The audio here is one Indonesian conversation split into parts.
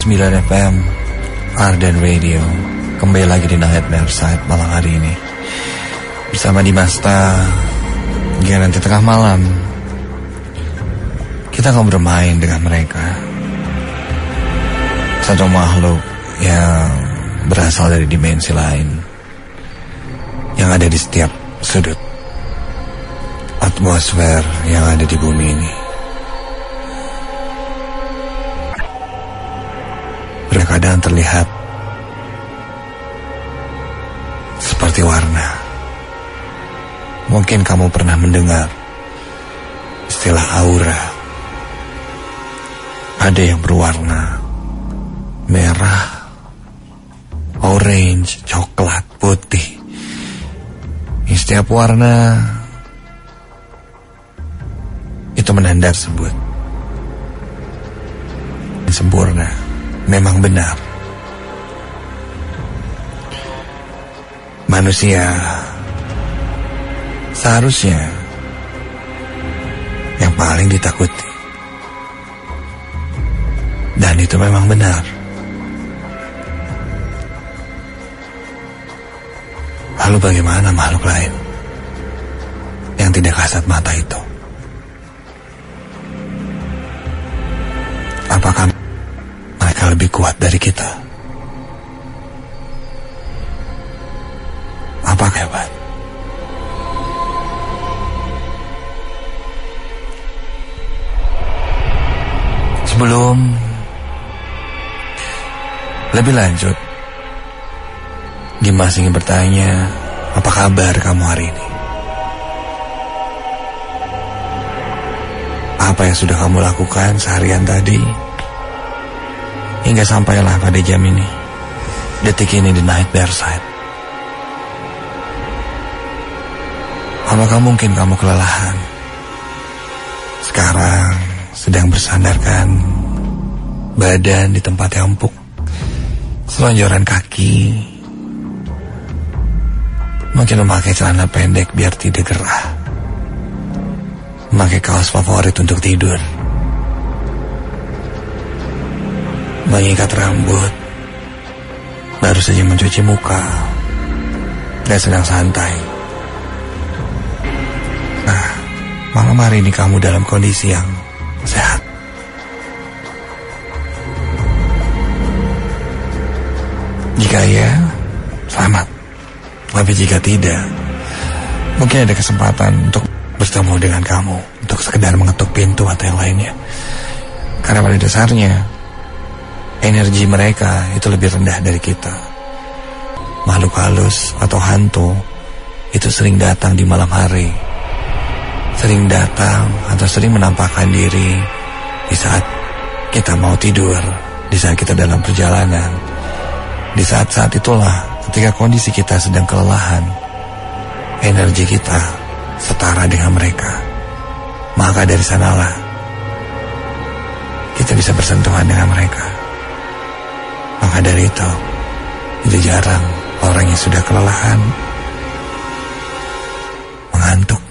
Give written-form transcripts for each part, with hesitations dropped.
9 FM Arden Radio. Kembali lagi di Nightmare Side malam hari ini bersama Dimasta. Hingga nanti tengah malam kita akan bermain dengan mereka. Satu makhluk yang berasal dari dimensi lain, yang ada di setiap sudut atmosfer yang ada di bumi ini. Kadang terlihat seperti warna. Mungkin kamu pernah mendengar istilah aura. Ada yang berwarna merah, orange, coklat, putih. Setiap warna itu menandai tersebut sempurna. Memang benar, manusia seharusnya yang paling ditakuti. Dan itu memang benar. Lalu bagaimana makhluk lain yang tidak kasat mata itu? Apakah mereka lebih kuat dari kita? Apakah hebat? Sebelum lebih lanjut, Dimas ingin bertanya, apa kabar kamu hari ini? Apa yang sudah kamu lakukan seharian tadi hingga sampailah pada jam ini, detik ini di Nightmare Side? Apakah mungkin kamu kelelahan? Sekarang sedang bersandarkan badan di tempat yang empuk, selonjoran kaki, mungkin memakai celana pendek biar tidak gerah, memakai kaos favorit untuk tidur, mengikat rambut, baru saja mencuci muka, dan sedang santai. Nah, malam hari ini kamu dalam kondisi yang sehat. Jika ya, selamat. Tapi jika tidak, mungkin ada kesempatan untuk bertemu dengan kamu, untuk sekedar mengetuk pintu atau yang lainnya. Karena pada dasarnya energi mereka itu lebih rendah dari kita. Makhluk halus atau hantu itu sering datang di malam hari, sering datang atau sering menampakkan diri di saat kita mau tidur, di saat kita dalam perjalanan. Di saat-saat itulah ketika kondisi kita sedang kelelahan, energi kita setara dengan mereka. Maka dari sanalah kita bisa bersentuhan dengan mereka. Maka dari itu, tidak jarang orang yang sudah kelelahan, mengantuk,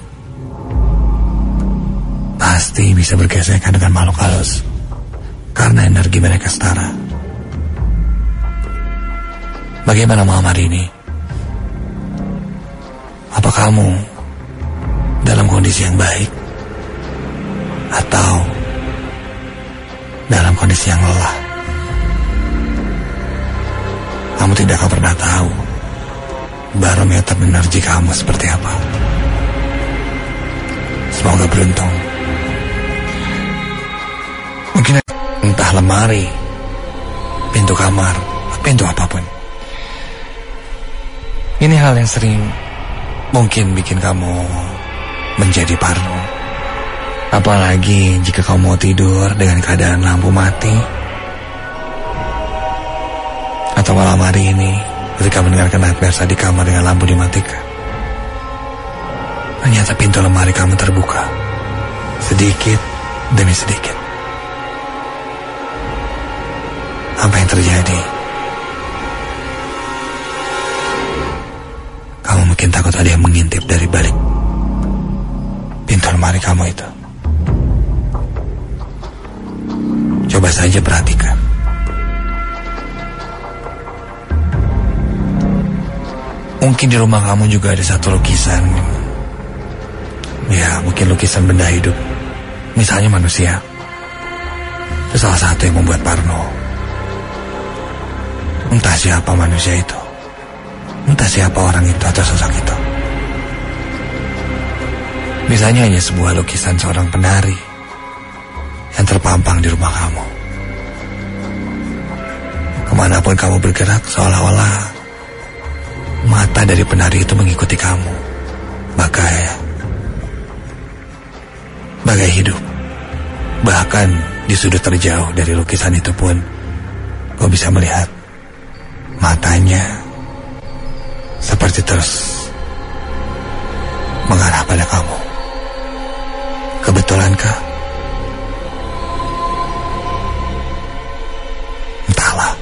pasti bisa bergesekan dengan makhluk halus, karena energi mereka setara. Bagaimana malam hari ini? Apa kamu dalam kondisi yang baik? Atau dalam kondisi yang lelah? Kamu tidak akan pernah tahu barometer energi kamu seperti apa. Semoga beruntung. Mungkin entah lemari, pintu kamar, pintu apapun. Ini hal yang sering mungkin bikin kamu menjadi parno. Apalagi jika kamu mau tidur dengan keadaan lampu mati. Atau malam hari ini ketika mendengarkan Nightmare di kamar dengan lampu dimatikan, ternyata pintu lemari kamu terbuka sedikit demi sedikit. Apa yang terjadi? Kamu mungkin takut ada yang mengintip dari balik pintu lemari kamu itu. Coba saja perhatikan. Mungkin di rumah kamu juga ada satu lukisan. Ya, mungkin lukisan benda hidup. Misalnya manusia. Itu salah satu yang membuat parno. Entah siapa manusia itu. Entah siapa orang itu atau sosok itu. Misalnya hanya sebuah lukisan seorang penari yang terpampang di rumah kamu. Kemanapun kamu bergerak, seolah-olah mata dari penari itu mengikuti kamu. Bagai hidup. Bahkan di sudut terjauh dari lukisan itu pun kau bisa melihat matanya seperti terus mengarah pada kamu. Kebetulankah? Entahlah.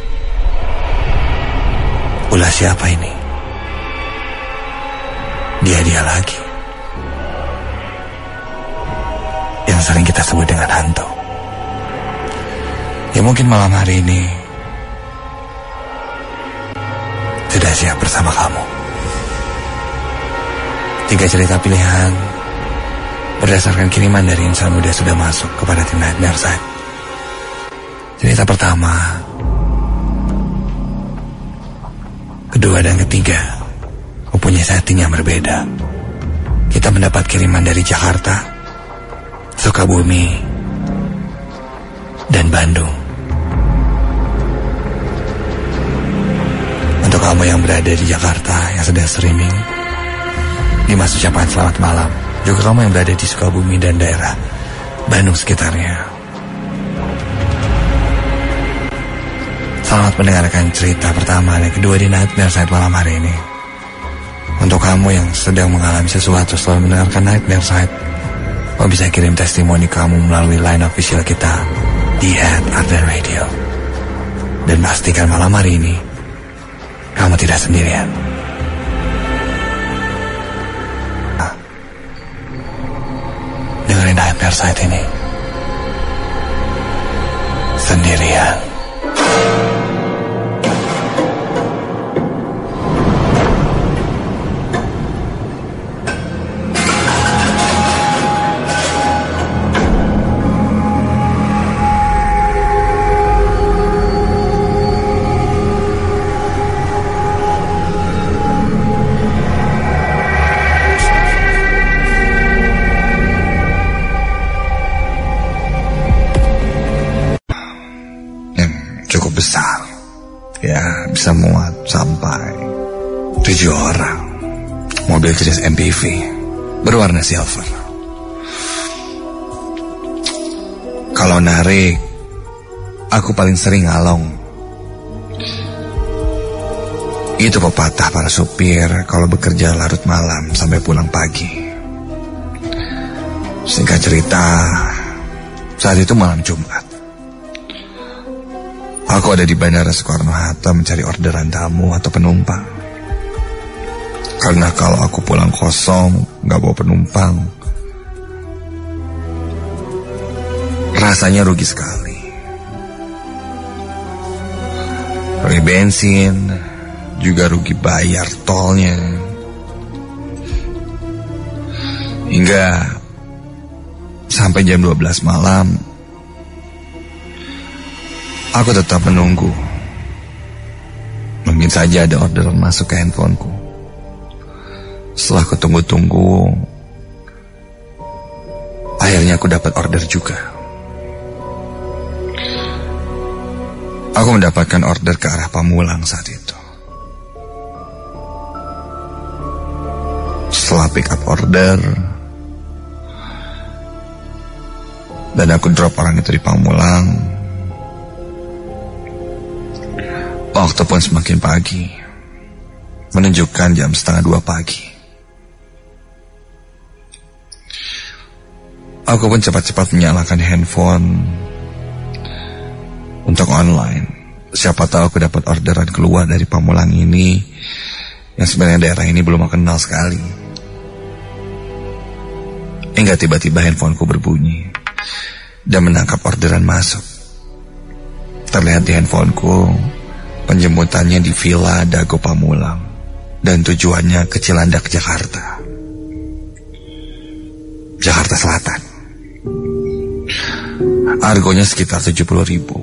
Ulah siapa ini? Dia lagi yang sering kita sebut dengan hantu. Ya mungkin malam hari ini sudah siap bersama kamu. 3 cerita pilihan berdasarkan kiriman dari insan muda sudah masuk kepada tim Nightmare Side. Cerita pertama, kedua dan ketiga mempunyai setting yang berbeda. Kita mendapat kiriman dari Jakarta, Sukabumi, dan Bandung. Untuk kamu yang berada di Jakarta yang sedang streaming, Dimas ucapkan selamat malam. Juga kamu yang berada di Sukabumi dan daerah Bandung sekitarnya, selamat mendengarkan cerita pertama dan kedua di Nightmare Side malam hari ini. Untuk kamu yang sedang mengalami sesuatu setelah mendengarkan Nightmare Side, kamu bisa kirim testimoni kamu melalui line official kita di @ardenradio. Dan pastikan malam hari ini kamu tidak sendirian. Dengerin Nightmare Side ini sendirian. Besar, ya, bisa muat sampai 7 orang. Mobil jenis MPV berwarna silver. Kalau narik, aku paling sering ngalong. Itu pepatah para supir kalau bekerja larut malam sampai pulang pagi. Singkat cerita, saat itu malam Jumat. Aku ada di Bandara Soekarno-Hatta mencari orderan tamu atau penumpang. Karena kalau aku pulang kosong, gak bawa penumpang, rasanya rugi sekali. Rugi bensin, juga rugi bayar tolnya. Hingga sampai jam 12 malam, aku tetap menunggu. Mungkin saja ada orderan masuk ke handphoneku. Setelah aku tunggu-tunggu, akhirnya aku dapat order juga. Aku mendapatkan order ke arah Pamulang saat itu. Setelah pick up order dan aku drop orang itu di Pamulang, waktu pun semakin pagi, menunjukkan jam 1:30 pagi. Aku pun cepat-cepat menyalakan handphone untuk online. Siapa tahu aku dapat orderan keluar dari Pamulang ini, yang sebenarnya daerah ini belum aku kenal sekali. Hingga tiba-tiba handphoneku berbunyi dan menangkap orderan masuk. Terlihat di handphoneku penjemputannya di Villa Dago Pamulang. dan tujuannya ke Cilandak, Jakarta. Jakarta Selatan. Harganya sekitar 70.000.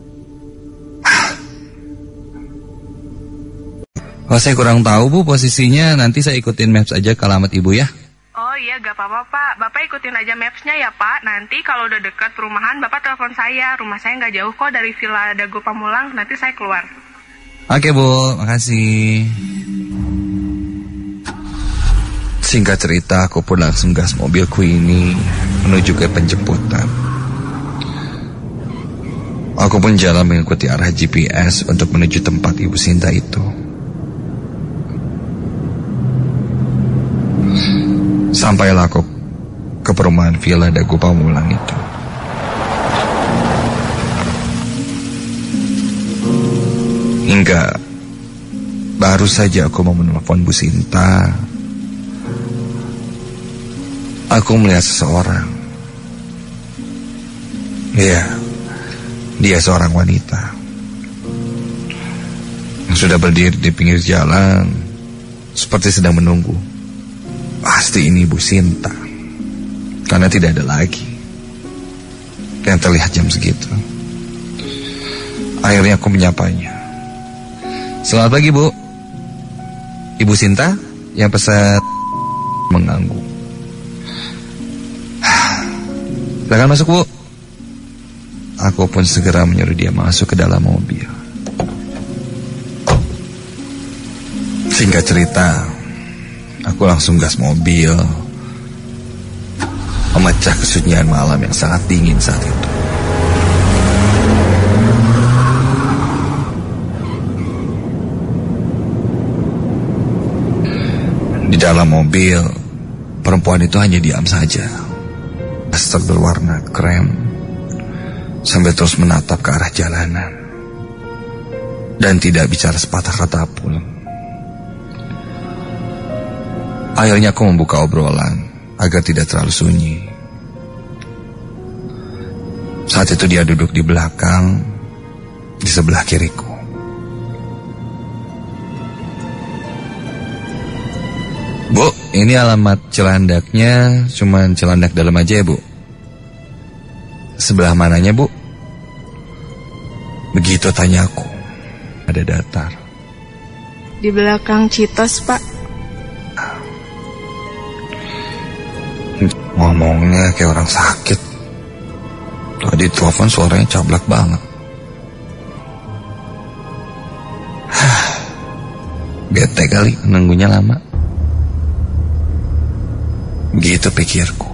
Oh, saya kurang tahu Bu posisinya, nanti saya ikutin maps aja ke alamat Ibu ya. Oh iya, gak apa-apa Pak. Bapak ikutin aja mapsnya ya Pak. Nanti kalau udah dekat perumahan, Bapak telepon saya. Rumah saya gak jauh kok dari Villa Dago Pamulang. Nanti saya keluar. Oke Bu, makasih. Singkat cerita, aku pun langsung gas mobilku ini menuju ke penjemputan. Aku pun jalan mengikuti arah GPS untuk menuju tempat Ibu Sinta itu. Sampailah aku ke perumahan Villa Dago Pamulang itu. Hingga baru saja aku mau menelpon Bu Sinta, aku melihat seseorang. Iya, dia seorang wanita yang sudah berdiri di pinggir jalan seperti sedang menunggu. Pasti ini Bu Sinta, karena tidak ada lagi yang terlihat jam segitu. Akhirnya aku menyapanya. Selamat pagi Bu. Ibu Sinta yang pesan mengganggu. Silakan masuk Bu. Aku pun segera menyuruh dia masuk ke dalam mobil. Singkat cerita, aku langsung gas mobil, memecah kesunyian malam yang sangat dingin saat itu. Di dalam mobil, perempuan itu hanya diam saja. Daster berwarna krem, sambil terus menatap ke arah jalanan, dan tidak bicara sepatah kata pun. Akhirnya aku membuka obrolan agar tidak terlalu sunyi. Saat itu dia duduk di belakang, di sebelah kiriku. Bu, ini alamat Cilandaknya, cuman Cilandak dalam aja ya Bu? Sebelah mananya Bu? Begitu tanyaku. Ada datar. Di belakang Citos Pak. Ngomongnya kayak orang sakit. Tadi telepon suaranya cablak banget. Bete kali nunggunya lama. Gitu pikirku.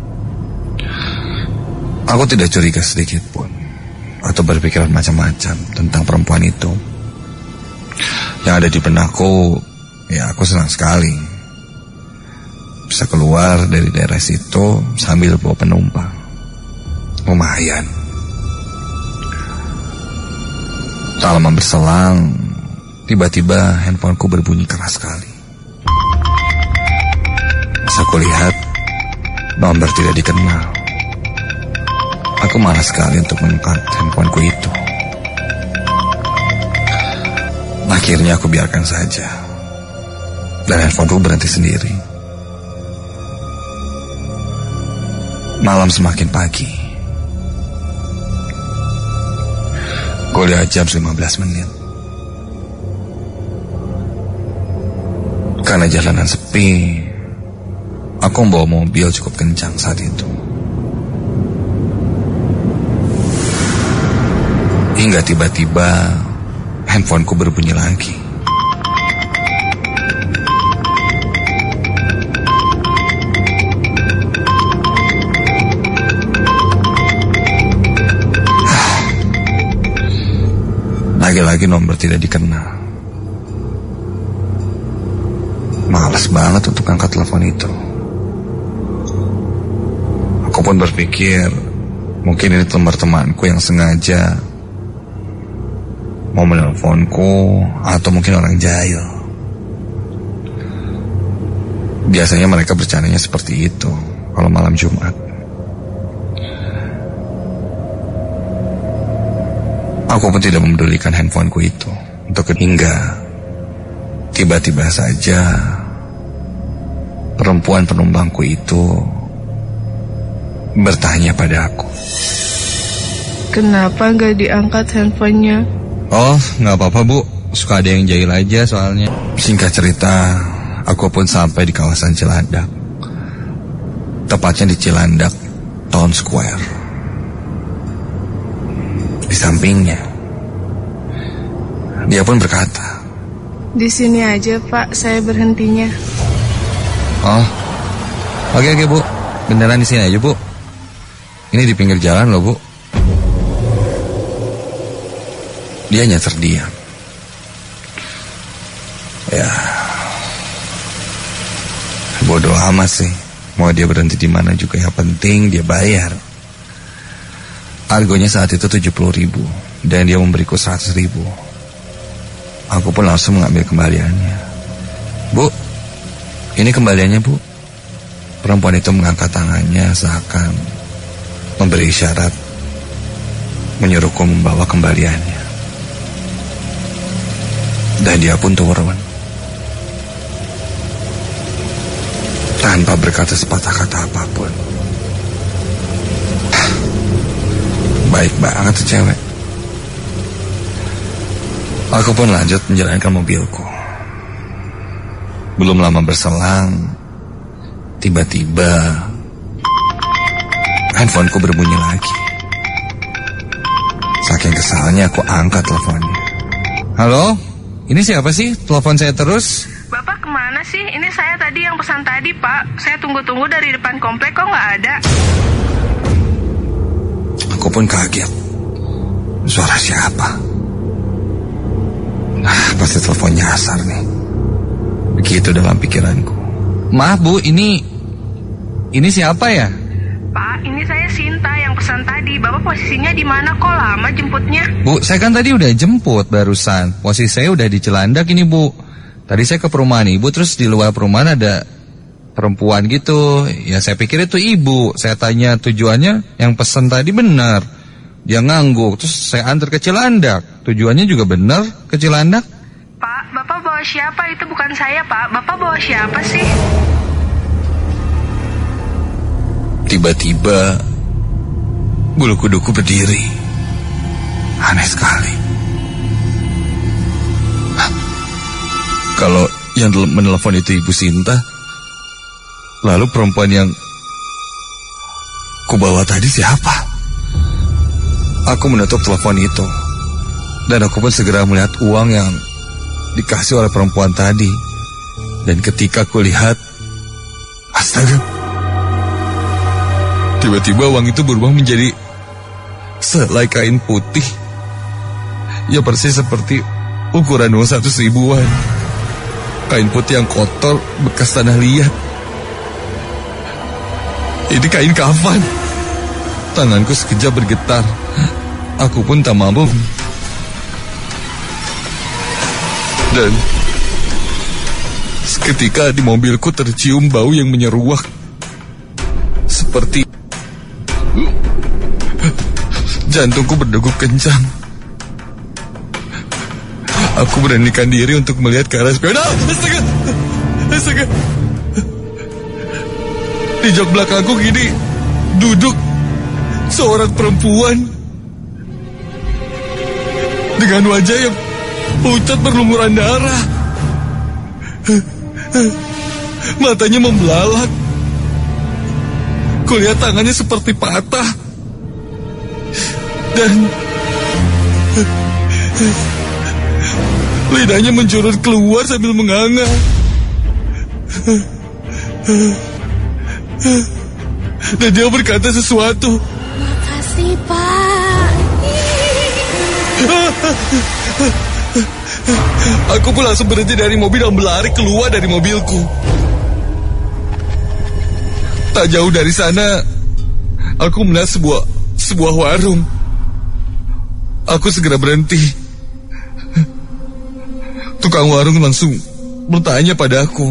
Aku tidak curiga sedikit pun, atau berpikiran macam-macam tentang perempuan itu. Yang ada di benakku, ya aku senang sekali bisa keluar dari daerah situ sambil bawa penumpang. Lumayan. Tak lama berselang, tiba-tiba handphoneku berbunyi keras sekali. Pas aku lihat, nomor tidak dikenal. Aku malas sekali untuk menekan handphoneku itu. Akhirnya aku biarkan saja, dan handphoneku berhenti sendiri. Malam semakin pagi. Gue lihat jam 15 menit. Karena jalanan sepi, aku membawa mobil cukup kencang saat itu. Hingga tiba-tiba handphoneku berbunyi lagi. Lagi-lagi nomor tidak dikenal. Malas banget untuk angkat telepon itu. Aku pun berpikir, mungkin ini nomor temanku yang sengaja mau menelponku, atau mungkin orang jahil. Biasanya mereka bercandanya seperti itu kalau malam Jumat. Aku pun tidak memedulikan handphoneku itu hingga Tiba-tiba saja perempuan penumpangku itu bertanya pada aku. Kenapa gak diangkat handphonenya? Oh, gak apa-apa Bu, suka ada yang jahil aja soalnya. Singkat cerita, aku pun sampai di kawasan Cilandak. Tepatnya di Cilandak Town Square. Di sampingnya, dia pun berkata, di sini aja Pak, saya berhentinya. oh, oke Bu, beneran di sini aja Bu. Ini di pinggir jalan loh Bu. Dia hanya terdiam. Ya, bodoh amat sih. Mau dia berhenti di mana juga, yang penting dia bayar. Argonya saat itu 70.000 dan dia memberiku 100.000. Aku pun langsung mengambil kembaliannya. Bu, ini kembaliannya Bu. Perempuan itu mengangkat tangannya seakan memberi isyarat, menyuruhku membawa kembaliannya. Dan dia pun turun tanpa berkata sepatah kata apapun. Baik banget tuh cewek. Aku pun lanjut menjalankan mobilku. Belum lama berselang, tiba-tiba handphoneku berbunyi lagi. Saking kesalnya aku angkat teleponnya. Halo? Ini siapa sih? Telepon saya terus. Bapak kemana sih? Ini saya tadi yang pesan tadi Pak. Saya tunggu-tunggu dari depan komplek kok nggak ada. Aku pun kaget. Suara siapa? Pasti telepon nyasar nih. Begitu dalam pikiranku. Maaf Bu, ini siapa ya? Pak, ini saya Sinta yang pesan tadi. Bapak posisinya di mana? Kok lama jemputnya? Bu, saya kan tadi udah jemput barusan. Posisi saya udah di Cilandak ini Bu. Tadi saya ke perumahan Ibu, terus di luar perumahan ada perempuan gitu. Ya saya pikir itu Ibu. Saya tanya tujuannya, yang pesan tadi benar. Dia ngangguk, terus saya antar ke Cilandak. Tujuannya juga benar, ke Cilandak. Pak, Bapak bawa siapa? Itu bukan saya Pak. Bapak bawa siapa sih? Tiba-tiba bulu kuduku berdiri. Aneh sekali. Kalau yang menelepon itu Ibu Sinta, lalu perempuan yang kubawa tadi siapa? Aku menutup telepon itu, dan aku pun segera melihat uang yang dikasih oleh perempuan tadi. Dan ketika aku lihat, astaga, tiba-tiba uang itu berubah menjadi selai kain putih. Ya persis seperti ukuran uang 100.000-an. Kain putih yang kotor, bekas tanah liat. Ini kain kafan. Tanganku sekejap bergetar. Aku pun tak mampu. Dan seketika di mobilku tercium bau yang menyeruak. Seperti jantungku berdegup kencang. Aku beranikan diri untuk melihat ke arah sepeda. Astaga. Di jok belakangku gini duduk seorang perempuan dengan wajah yang pucat berlumuran darah. Matanya membelalak. Kulihat tangannya seperti patah. Dan lidahnya menjurut keluar sambil menganga. Dan dia berkata sesuatu. Makasih Pak. Aku pun langsung berhenti dari mobil dan berlari keluar dari mobilku. Tak jauh dari sana, aku melihat sebuah warung. Aku segera berhenti. Tukang warung langsung bertanya pada aku,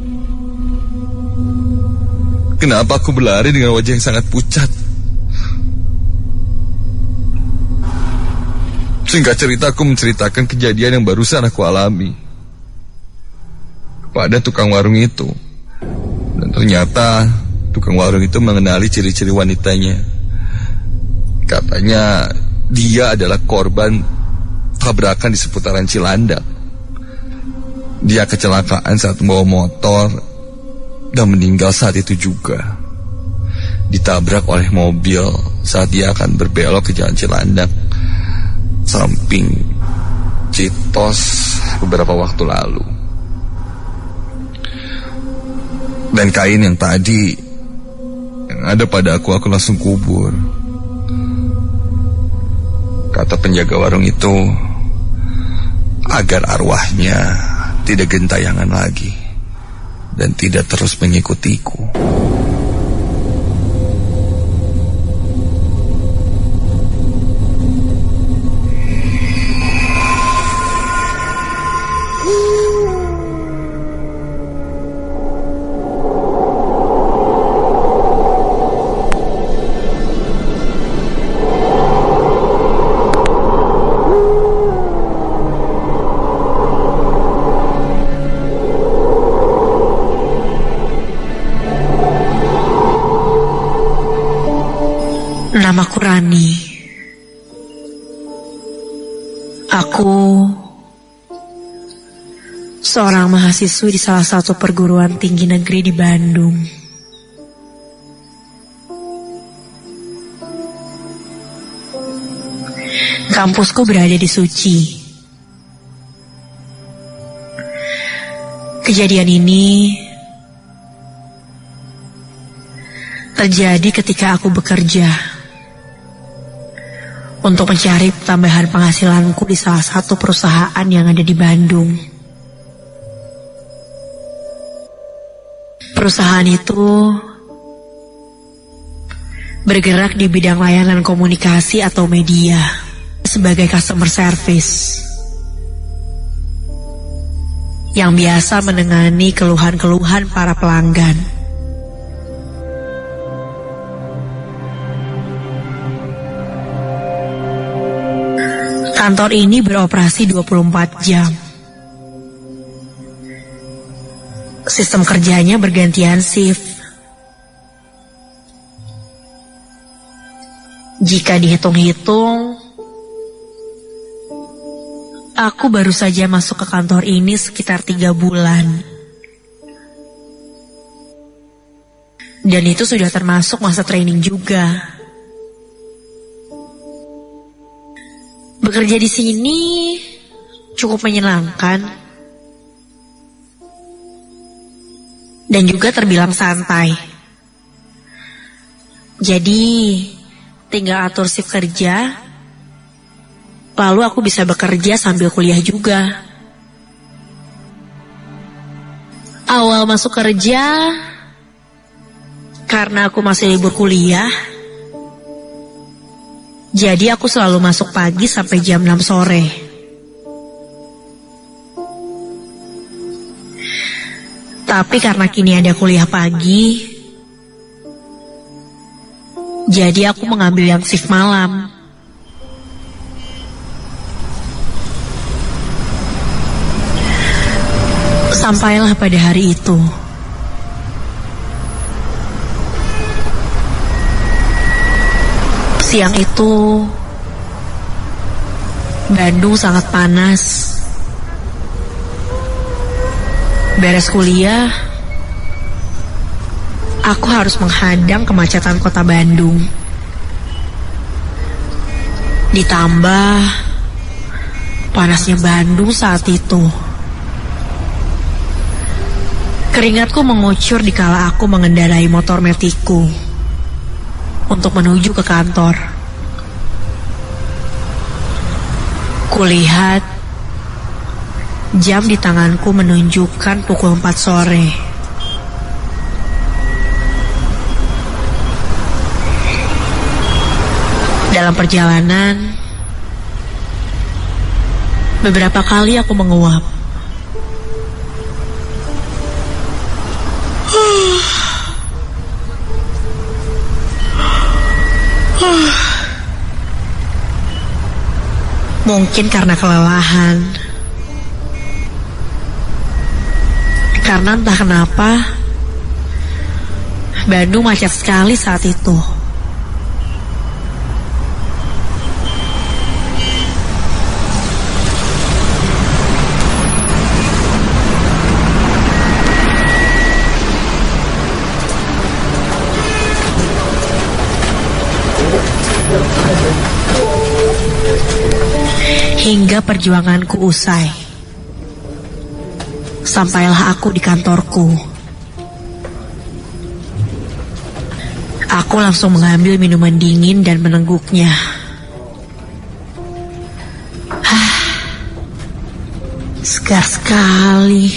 kenapa aku berlari dengan wajah yang sangat pucat. Singkat cerita, aku menceritakan kejadian yang barusan aku alami. pada tukang warung itu. Dan ternyata tukang warung itu mengenali ciri-ciri wanitanya. Katanya dia adalah korban tabrakan di seputaran Cilandak. Dia kecelakaan saat membawa motor dan meninggal saat itu juga. Ditabrak oleh mobil saat dia akan berbelok ke jalan Cilandak samping Citos beberapa waktu lalu. Dan kain yang tadi yang ada pada aku langsung kubur. Kata penjaga warung itu, agar arwahnya tidak gentayangan lagi dan tidak terus mengikutiku. Namaku Rani. Aku seorang mahasiswi di salah satu perguruan tinggi negeri di Bandung. Kampusku berada di Suci. Kejadian ini terjadi ketika aku bekerja untuk mencari tambahan penghasilanku di salah satu perusahaan yang ada di Bandung. Perusahaan itu bergerak di bidang layanan komunikasi atau media sebagai customer service yang biasa menangani keluhan-keluhan para pelanggan. Kantor ini beroperasi 24 jam. Sistem kerjanya bergantian shift. Jika dihitung-hitung, aku baru saja masuk ke kantor ini sekitar 3 bulan. Dan itu sudah termasuk masa training juga. Bekerja di sini cukup menyenangkan dan juga terbilang santai. Jadi tinggal atur shift kerja, lalu aku bisa bekerja sambil kuliah juga. Awal masuk kerja, karena aku masih libur kuliah, jadi aku selalu masuk pagi sampai jam 6 sore. Tapi karena kini ada kuliah pagi, jadi aku mengambil yang shift malam. Sampailah pada hari itu. Siang itu, Bandung sangat panas. Beres kuliah, aku harus menghadang kemacetan kota Bandung. Ditambah panasnya Bandung saat itu. Keringatku mengucur dikala aku mengendarai motor metiku untuk menuju ke kantor. Kulihat jam di tanganku menunjukkan pukul 4 sore. Dalam perjalanan, beberapa kali aku menguap. Mungkin karena kelelahan. Karena entah kenapa Bandung macet sekali saat itu. Hingga perjuanganku usai. Sampailah aku di kantorku. Aku langsung mengambil minuman dingin dan menengguknya. Segar sekali.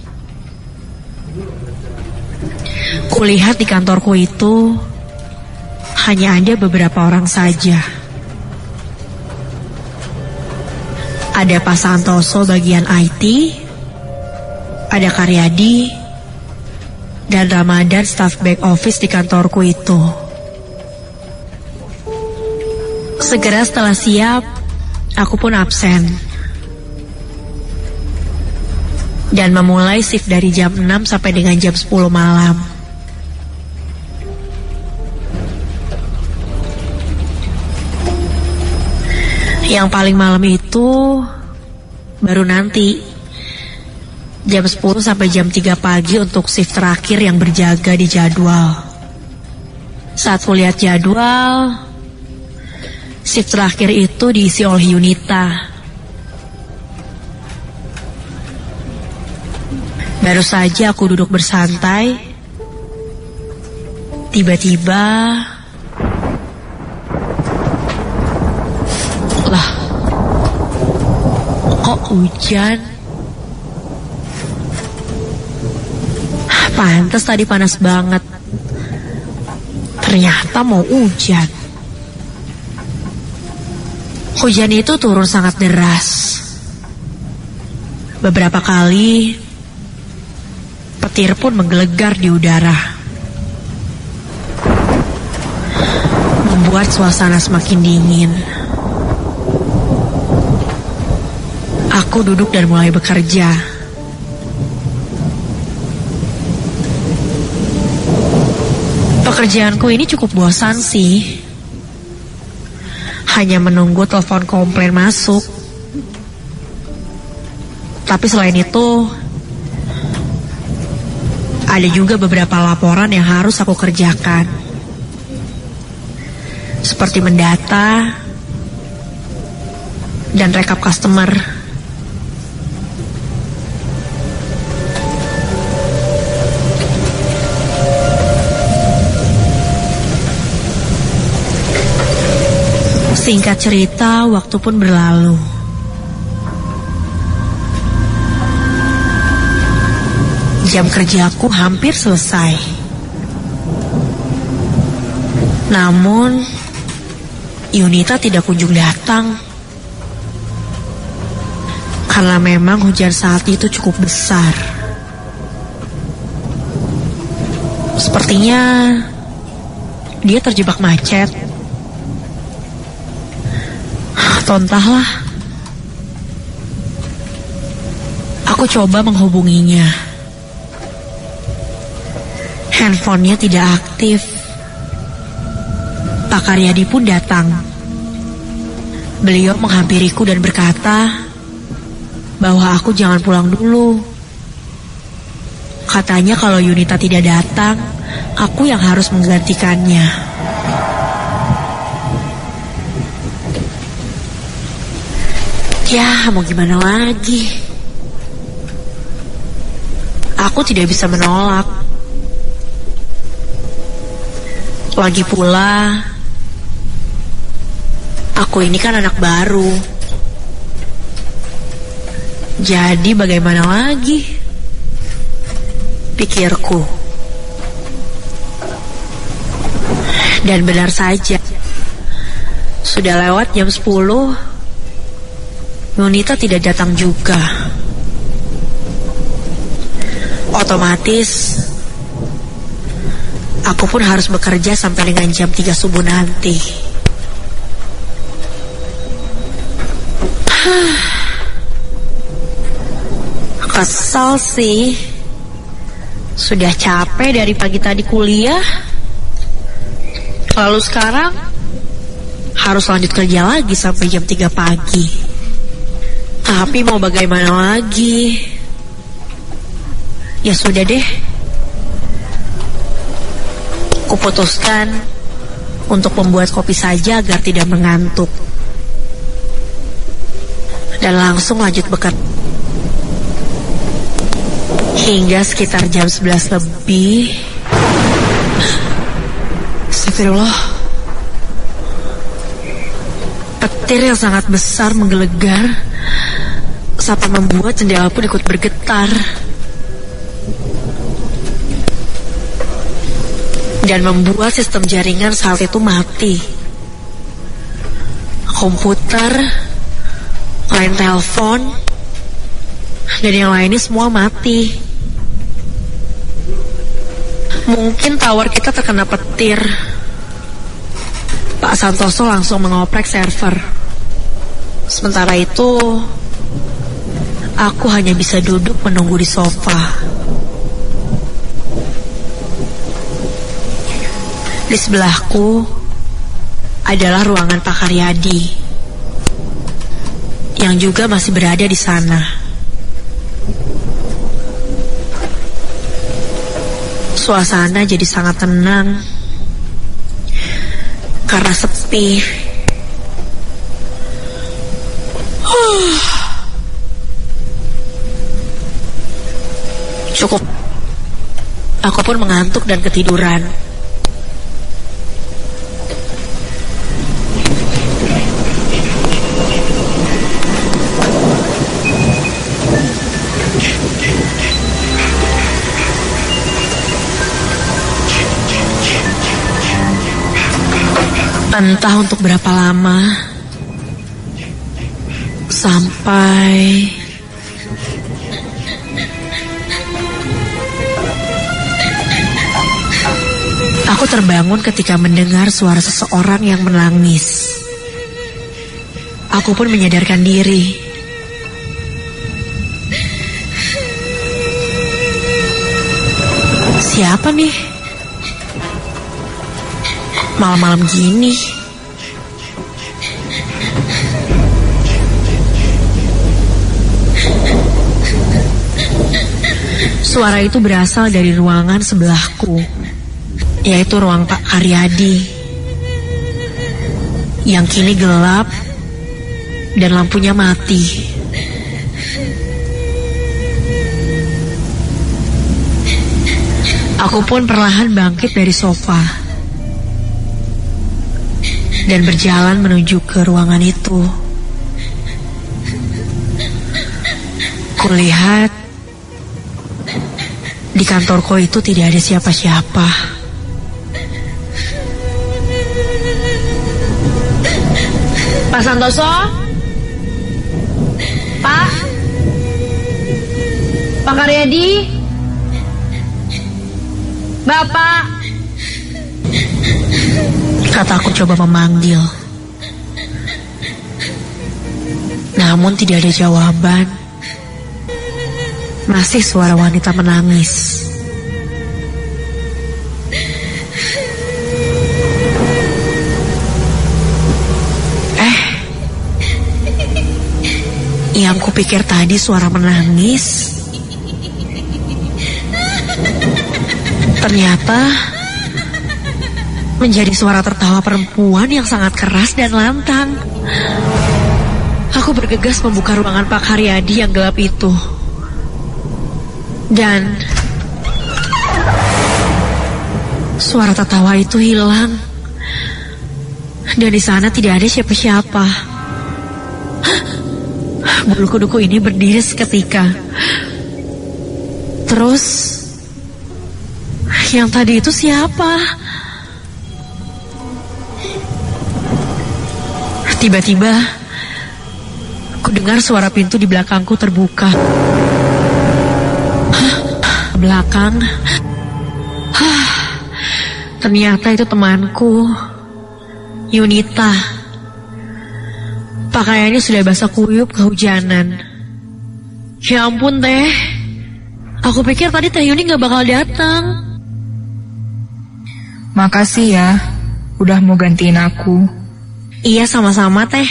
Kulihat di kantorku itu hanya ada beberapa orang saja. Ada Pak Santoso bagian IT, ada Karyadi, dan Ramadan staf back office di kantorku itu. Segera setelah siap, aku pun absen. Dan memulai shift dari jam 6 sampai dengan jam 10 malam. Yang paling malam itu baru nanti jam 10 sampai jam 3 pagi untuk shift terakhir yang berjaga di jadwal. Saat kulihat jadwal, shift terakhir itu diisi oleh Yunita. Baru saja aku duduk bersantai, tiba-tiba lah, kok hujan? Pantes tadi panas banget. Ternyata mau hujan. Hujan itu turun sangat deras. Beberapa kali petir pun menggelegar di udara, membuat suasana semakin dingin. Aku duduk dan mulai bekerja. Pekerjaanku ini cukup bosan sih. Hanya menunggu telepon komplain masuk. Tapi selain itu, ada juga beberapa laporan yang harus aku kerjakan. Seperti mendata dan rekap customer. Singkat cerita, waktu pun berlalu. Jam kerjaku hampir selesai. Namun, Yunita tidak kunjung datang. Karena memang hujan saat itu cukup besar. Sepertinya dia terjebak macet. Atau entahlah. Aku coba menghubunginya. Handphonenya tidak aktif. Pak Karyadi pun datang. Beliau menghampiriku dan berkata bahwa aku jangan pulang dulu. Katanya kalau Yunita tidak datang, aku yang harus menggantikannya. Ya, mau gimana lagi? Aku tidak bisa menolak. Lagi pula, aku ini kan anak baru. Jadi bagaimana lagi? Pikirku. Dan benar saja, sudah lewat jam 10, Yunita tidak datang juga. Otomatis aku pun harus bekerja sampai dengan jam 3 subuh nanti. Kesel sih. Sudah capek dari pagi tadi kuliah, lalu sekarang harus lanjut kerja lagi sampai jam 3 pagi. Tapi mau bagaimana lagi? Ya sudah deh, kuputuskan untuk membuat kopi saja agar tidak mengantuk, dan langsung lanjut bekerja. Hingga sekitar jam 11 lebih. Astagfirullah. Petir yang sangat besar menggelegar sampai membuat jendela pun ikut bergetar. Dan membuat sistem jaringan saat itu mati. Komputer, line telepon, dan yang lainnya semua mati. Mungkin tower kita terkena petir. Pak Santoso langsung mengoprek server. Sementara itu, aku hanya bisa duduk menunggu di sofa. Di sebelahku adalah ruangan Pak Karyadi, yang juga masih berada di sana. Suasana jadi sangat tenang karena sepi. Cukup. Aku pun mengantuk dan ketiduran. Entah untuk berapa lama, sampai aku terbangun ketika mendengar suara seseorang yang menangis. Aku pun menyadarkan diri. Siapa nih? Malam-malam gini. Suara itu berasal dari ruangan sebelahku, yaitu ruang Pak Karyadi, yang kini gelap dan lampunya mati. Aku pun perlahan bangkit dari sofa dan berjalan menuju ke ruangan itu. Kulihat di kantorku itu tidak ada siapa-siapa. Pak Santoso? Pak? Pak Karyadi? Bapak? Kataku coba memanggil, namun tidak ada jawaban. Masih suara wanita menangis. Yang kupikir tadi suara menangis, ternyata menjadi suara tertawa perempuan yang sangat keras dan lantang. Aku bergegas membuka ruangan Pak Karyadi yang gelap itu. Dan suara tertawa itu hilang. Dan di sana tidak ada siapa-siapa. Bulu kuduku ini berdiri seketika. Terus, yang tadi itu siapa? Tiba-tiba, ku dengar suara pintu di belakangku terbuka. Belakang. Ternyata itu temanku, Yunita. Pakaiannya sudah basah kuyup kehujanan. Ya ampun, Teh. Aku pikir tadi Teh Yuni gak bakal datang. Makasih ya, udah mau gantiin aku. Iya, sama-sama Teh.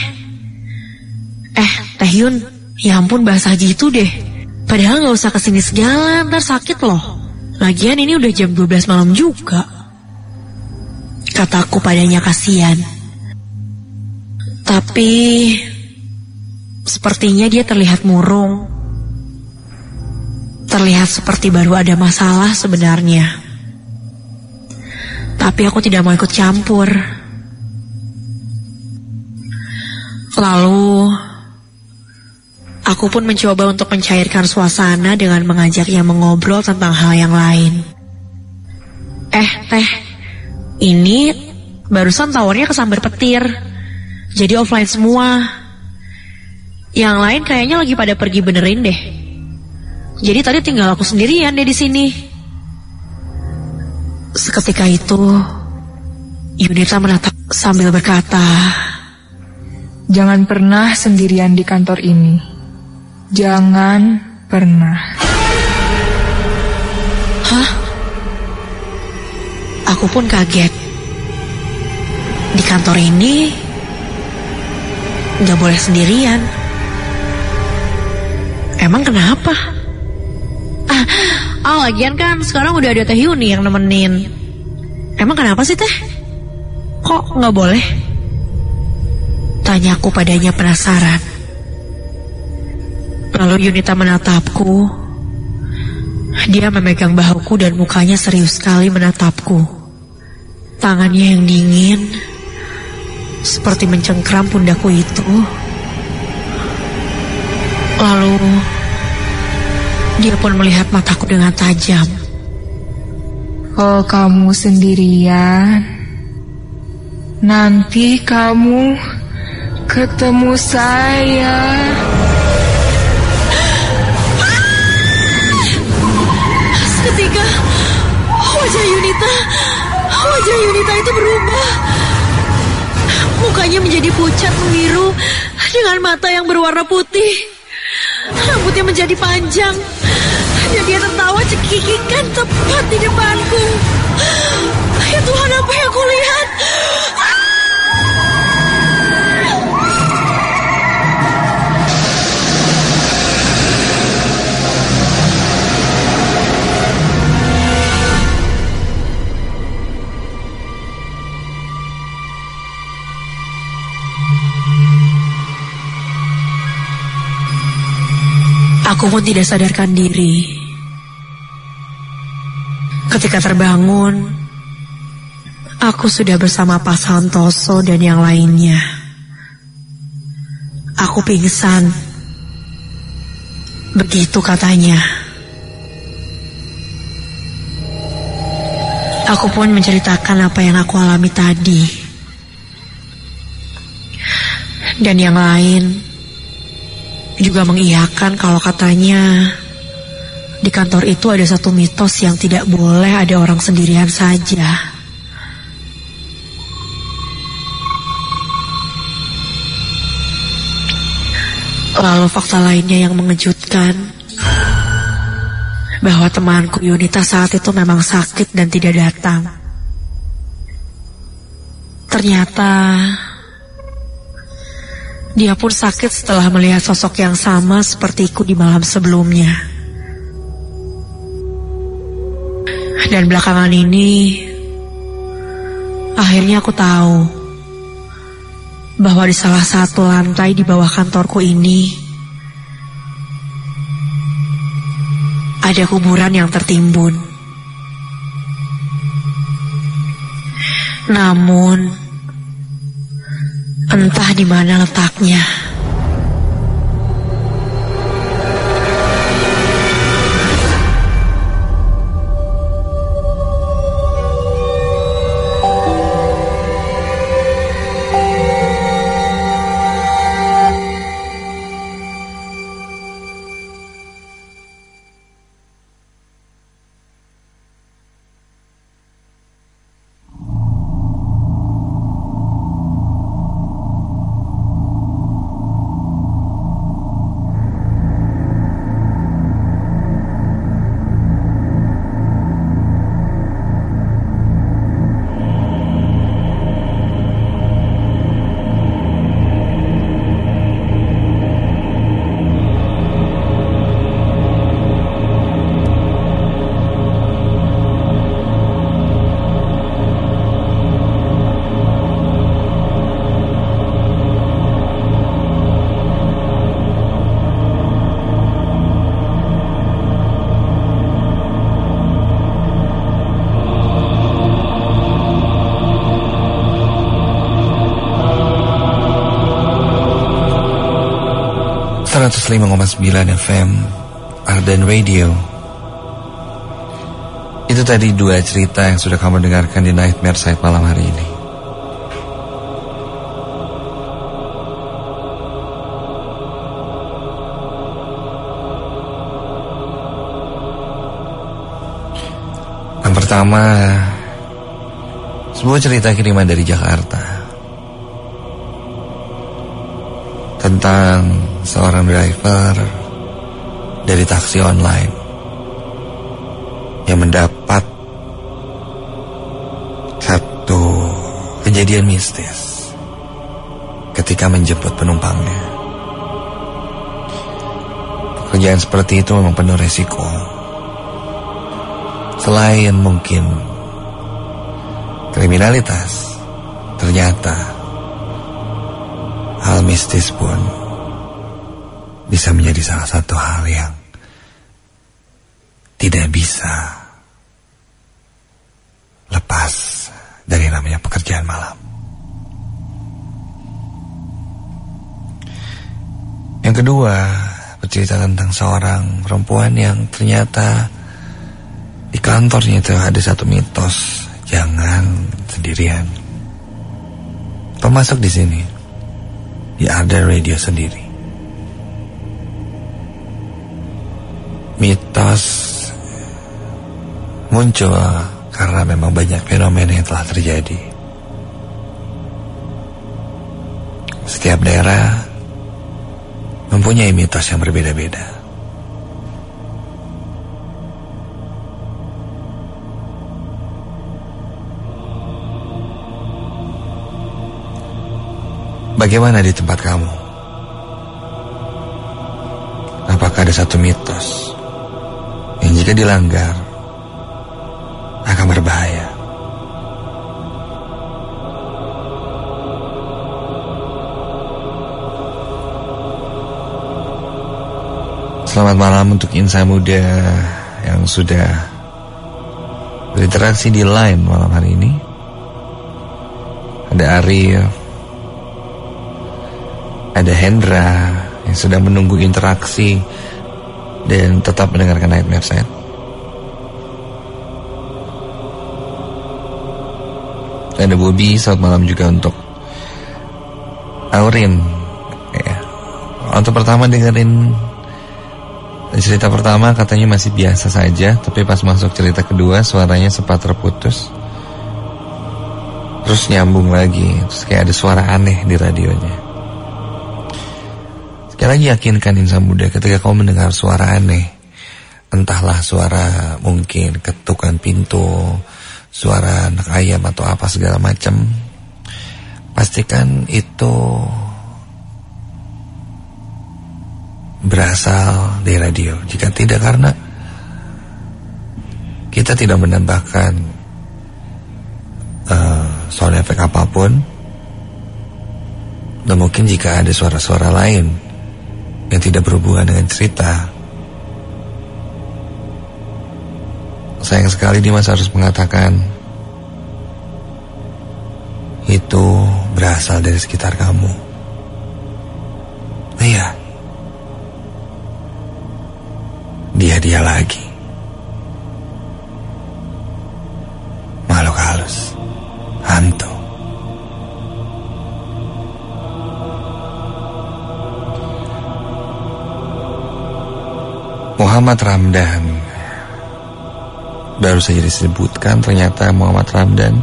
Teh Yun, ya ampun basah gitu deh. Padahal gak usah kesini segala, ntar sakit loh. Lagian ini udah jam 12 malam juga. Kataku padanya kasihan. Tapi sepertinya dia terlihat murung. Terlihat seperti baru ada masalah sebenarnya. Tapi aku tidak mau ikut campur. Lalu aku pun mencoba untuk mencairkan suasana dengan mengajaknya mengobrol tentang hal yang lain. Teh, ini barusan towernya kesambar petir. Jadi offline semua. Yang lain kayaknya lagi pada pergi benerin deh. Jadi tadi tinggal aku sendirian deh di sini. Seketika itu, Yunita menatap sambil berkata, "Jangan pernah sendirian di kantor ini. Jangan pernah." Hah? Aku pun kaget. Di kantor ini gak boleh sendirian. Emang kenapa? Lagian kan sekarang udah ada Teh Yuni yang nemenin. Emang kenapa sih Teh? Kok gak boleh? Tanyaku padanya penasaran. Lalu Yunita menatapku. Dia memegang bahuku dan mukanya serius sekali menatapku. Tangannya yang dingin seperti mencengkram pundakku itu. Lalu dia pun melihat mataku dengan tajam. "Oh, kamu sendirian? Nanti kamu ketemu saya." Seketika wajah Yunita itu berubah. Mukanya menjadi pucat membiru dengan mata yang berwarna putih. Rambutnya menjadi panjang dan dia tertawa cekikikan tepat di depanku. Ya Tuhan, apa yang aku lihat? Aku pun tidak sadarkan diri. Ketika terbangun, aku sudah bersama Pak Santoso dan yang lainnya. Aku pingsan. Begitu katanya. Aku pun menceritakan apa yang aku alami tadi. Dan yang lain juga mengiyakan kalau katanya di kantor itu ada satu mitos yang tidak boleh ada orang sendirian saja. Lalu fakta lainnya yang mengejutkan, bahwa temanku Yunita saat itu memang sakit dan tidak datang. Ternyata dia pun sakit setelah melihat sosok yang sama sepertiku di malam sebelumnya. Dan belakangan ini, akhirnya aku tahu bahwa di salah satu lantai di bawah kantorku ini ada kuburan yang tertimbun. Namun entah di mana letaknya. 105,9 FM Ardan Radio. Itu tadi 2 cerita yang sudah kamu dengarkan di Nightmare Side malam hari ini. Yang pertama, sebuah cerita kiriman dari Jakarta tentang seorang driver dari taksi online yang mendapat satu kejadian mistis ketika menjemput penumpangnya. Pekerjaan seperti itu memang penuh resiko. Selain mungkin kriminalitas, ternyata hal mistis pun bisa menjadi salah satu hal yang tidak bisa lepas dari namanya pekerjaan malam. Yang kedua, bercerita tentang seorang perempuan yang ternyata di kantornya itu ada satu mitos, jangan sendirian. Termasuk di sini, di Ardan Radio sendiri. Mitos muncul karena memang banyak fenomena yang telah terjadi. Setiap daerah mempunyai mitos yang berbeda-beda. Bagaimana di tempat kamu? Apakah ada satu mitos yang jika dilanggar akan berbahaya? Selamat malam untuk insan muda yang sudah berinteraksi di line malam hari ini. Ada Ariel, ada Hendra yang sedang menunggu interaksi dan tetap mendengarkan Nightmare Side. Ada Bobby, selamat malam juga untuk Aurin. Ya. Untuk pertama dengerin cerita pertama katanya masih biasa saja, tapi pas masuk cerita kedua suaranya sempat terputus. Terus nyambung lagi, terus kayak ada suara aneh di radionya. Sekali lagi yakinkan insan muda ketika kau mendengar suara aneh, entahlah suara mungkin ketukan pintu, suara anak ayam atau apa segala macam, pastikan itu berasal dari radio. Jika tidak, karena kita tidak menambahkan sound efek apapun, dan mungkin jika ada suara-suara lain yang tidak berhubungan dengan cerita, sayang sekali Dimas harus mengatakan itu berasal dari sekitar kamu. Iya, dia lagi, makhluk halus, hantu. Muhammad Ramdan baru saja disebutkan. Ternyata Muhammad Ramdan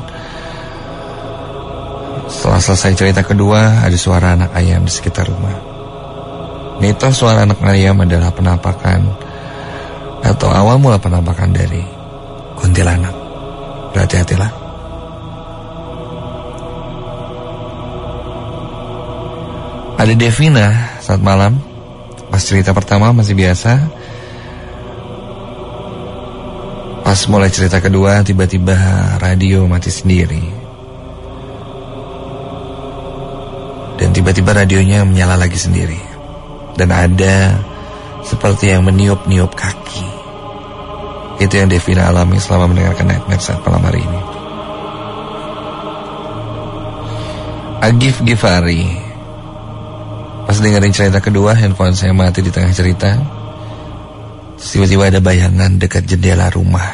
setelah selesai cerita kedua, ada suara anak ayam di sekitar rumah. Mitos suara anak ayam adalah penampakan atau awal mula penampakan dari kuntilanak. Berhati-hatilah. Ada Devina, selamat malam. Pas cerita pertama masih biasa, pas mulai cerita kedua tiba-tiba radio mati sendiri. Dan tiba-tiba radionya menyala lagi sendiri. Dan ada seperti yang meniup-niup kaki. Itu yang Devina alami selama mendengarkan Nightmare Side malam hari ini. Agif Gifari, Pas dengerin cerita kedua, handphone saya mati di tengah cerita. Tiba-tiba ada bayangan dekat jendela rumah,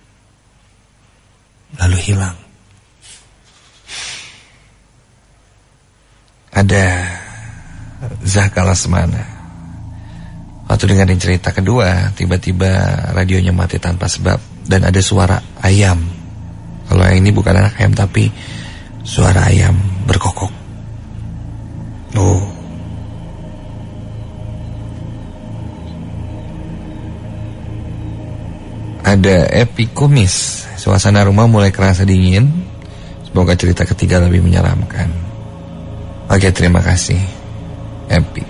lalu hilang. Ada Zaka Lasmana. Waktu dengerin cerita kedua, tiba-tiba radionya mati tanpa sebab dan ada suara ayam. Kalau yang ini bukan anak ayam tapi suara ayam berkokok. Oh. Ada Epi Kumis. Suasana rumah mulai kerasa dingin. Semoga cerita ketiga lebih menyeramkan. Oke, terima kasih Epi.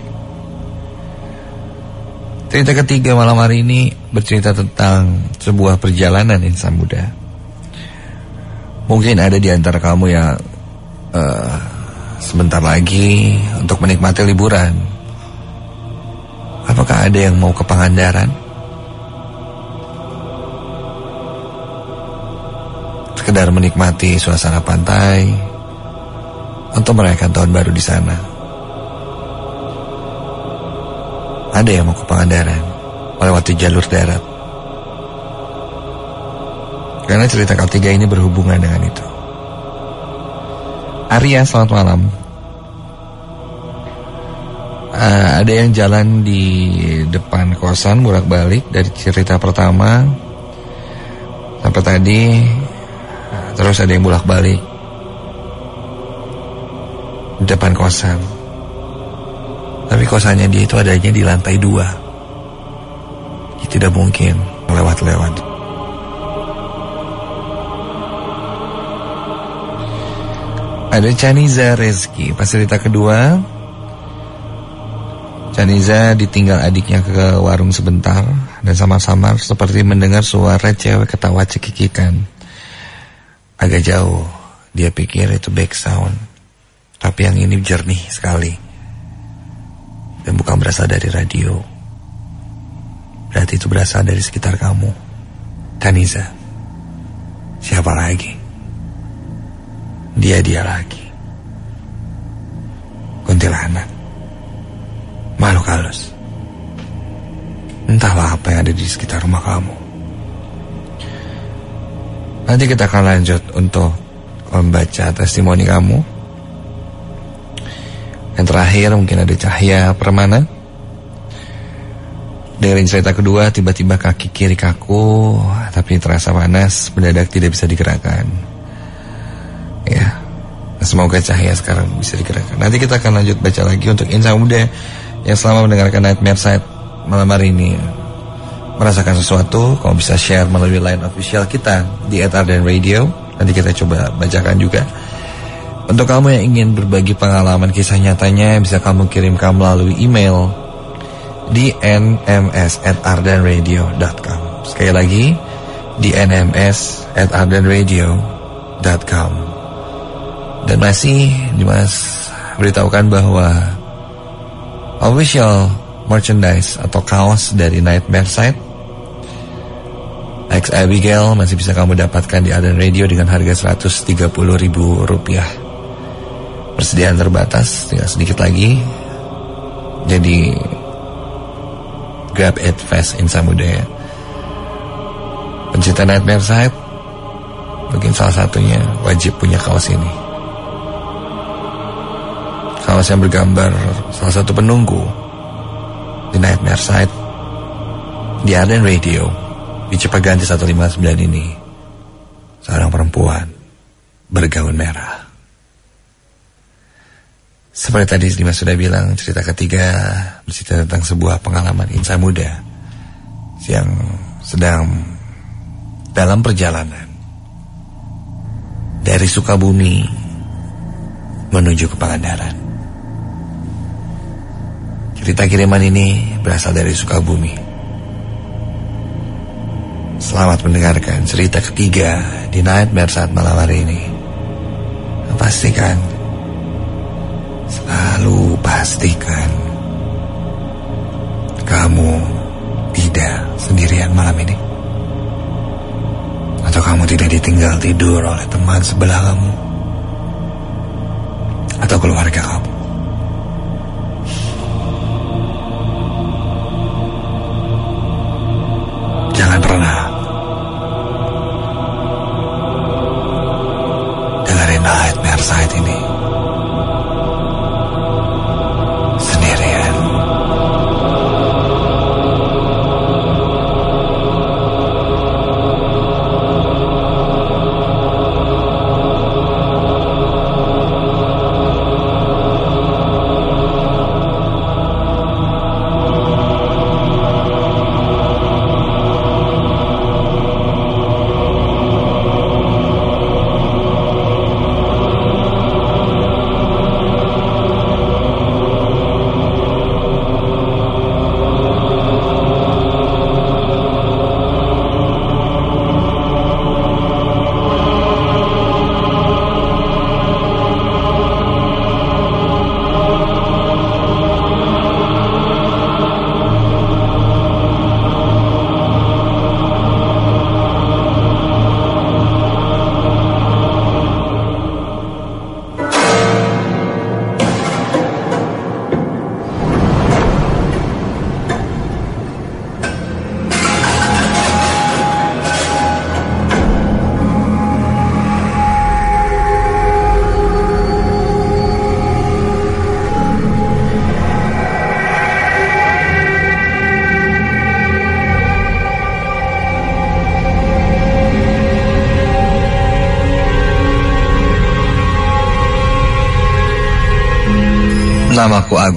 Cerita ketiga malam hari ini bercerita tentang sebuah perjalanan insan muda. Mungkin ada di antara kamu yang sebentar lagi untuk menikmati liburan. Apakah ada yang mau ke Pangandaran? Sekedar menikmati suasana pantai untuk merayakan tahun baru di sana. Ada yang mau ke Pangandaran melewati jalur darat. Karena cerita ketiga ini berhubungan dengan itu. Arya, selamat malam. Ada yang jalan di depan kosan bolak-balik dari cerita pertama sampai tadi. Terus ada yang bolak-balik di depan kosan. Tapi kosannya dia itu adanya di lantai 2. Dia tidak mungkin lewat-lewat. Ada Chaniza Rezki. Pas cerita kedua, Chaniza ditinggal adiknya ke warung sebentar dan samar-samar seperti mendengar suara cewek ketawa cekikikan. Agak jauh, dia pikir itu back sound. Tapi yang ini jernih sekali. Dan bukan berasal dari radio. Berarti itu berasal dari sekitar kamu. Chaniza. Siapa lagi? Dia lagi. Kuntilanak. Makhluk halus. Entahlah apa yang ada di sekitar rumah kamu. Nanti kita akan lanjut untuk membaca testimoni kamu. Yang terakhir mungkin ada Cahya Permana. Dengerin cerita kedua, tiba-tiba kaki kiri kaku, tapi terasa panas, mendadak tidak bisa digerakkan. Ya, semoga Cahya sekarang bisa digerakkan. Nanti kita akan lanjut baca lagi untuk insan muda yang selama mendengarkan Nightmare Side malam hari ini merasakan sesuatu. Kamu bisa share melalui line official kita di @ardenradio. Nanti kita coba bacakan juga. Untuk kamu yang ingin berbagi pengalaman kisah nyatanya, bisa kamu kirimkan melalui email di nms@ardenradio.com. Sekali lagi, di nms@ardenradio.com. Dan masih Dimas beritahukan bahwa official merchandise atau kaos dari Nightmare Side X Abigail masih bisa kamu dapatkan di Arden Radio dengan harga Rp130.000. Persediaan terbatas, tinggal sedikit lagi. Jadi grab it fast insan muda ya. Pencinta Nightmare Side mungkin salah satunya wajib punya kaos ini. Kaos yang bergambar salah satu penunggu di Nightmare Side di Arden Radio di Cipaganti 159 ini. Seorang perempuan bergaun merah. Seperti tadi Dimas sudah bilang, cerita ketiga bercerita tentang sebuah pengalaman insan muda yang sedang dalam perjalanan dari Sukabumi menuju ke Pangandaran. Cerita kiriman ini berasal dari Sukabumi. Selamat mendengarkan cerita ketiga di Nightmare saat malam hari ini. Pastikan, selalu pastikan kamu tidak sendirian malam ini. Atau kamu tidak ditinggal tidur oleh teman sebelah kamu atau keluarga kamu.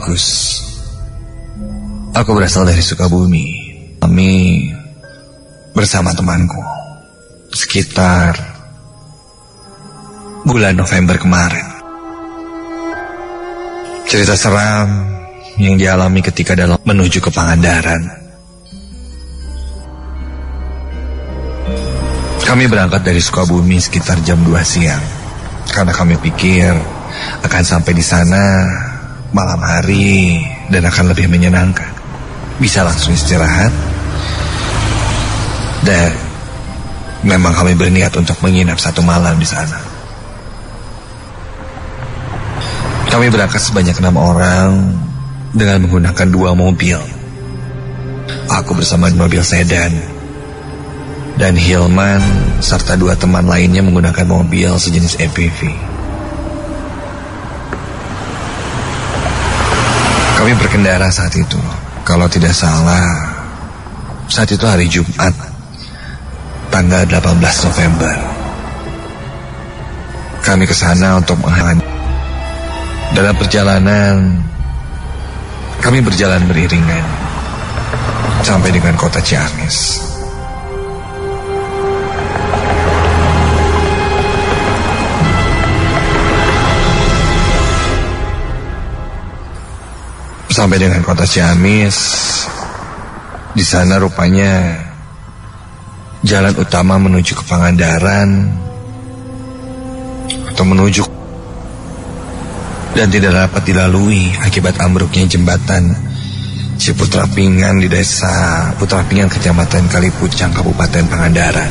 Agus. Aku berasal dari Sukabumi. Kami bersama temanku sekitar bulan November kemarin. Cerita seram yang dialami ketika dalam menuju ke Pangandaran. Kami berangkat dari Sukabumi sekitar jam 2 siang karena kami pikir akan sampai di sana malam hari dan akan lebih menyenangkan. Bisa langsung istirahat. Dan memang kami berniat untuk menginap 1 malam di sana. Kami berangkat sebanyak 6 orang dengan menggunakan 2 mobil. Aku bersama mobil sedan, dan Hilman serta 2 teman lainnya menggunakan mobil sejenis MPV. Kami berkendara saat itu. Kalau tidak salah, saat itu hari Jumat, tanggal 18 November. Kami ke sana untuk menghadiri. Dalam perjalanan, kami berjalan beriringan sampai dengan kota Ciamis. Sampai dengan kota Ciamis, di sana rupanya jalan utama menuju ke Pangandaran atau menuju dan tidak dapat dilalui akibat ambruknya jembatan Ciputra Pingan di desa Putra Pingan, Kecamatan Kalipucang, Kabupaten Pangandaran.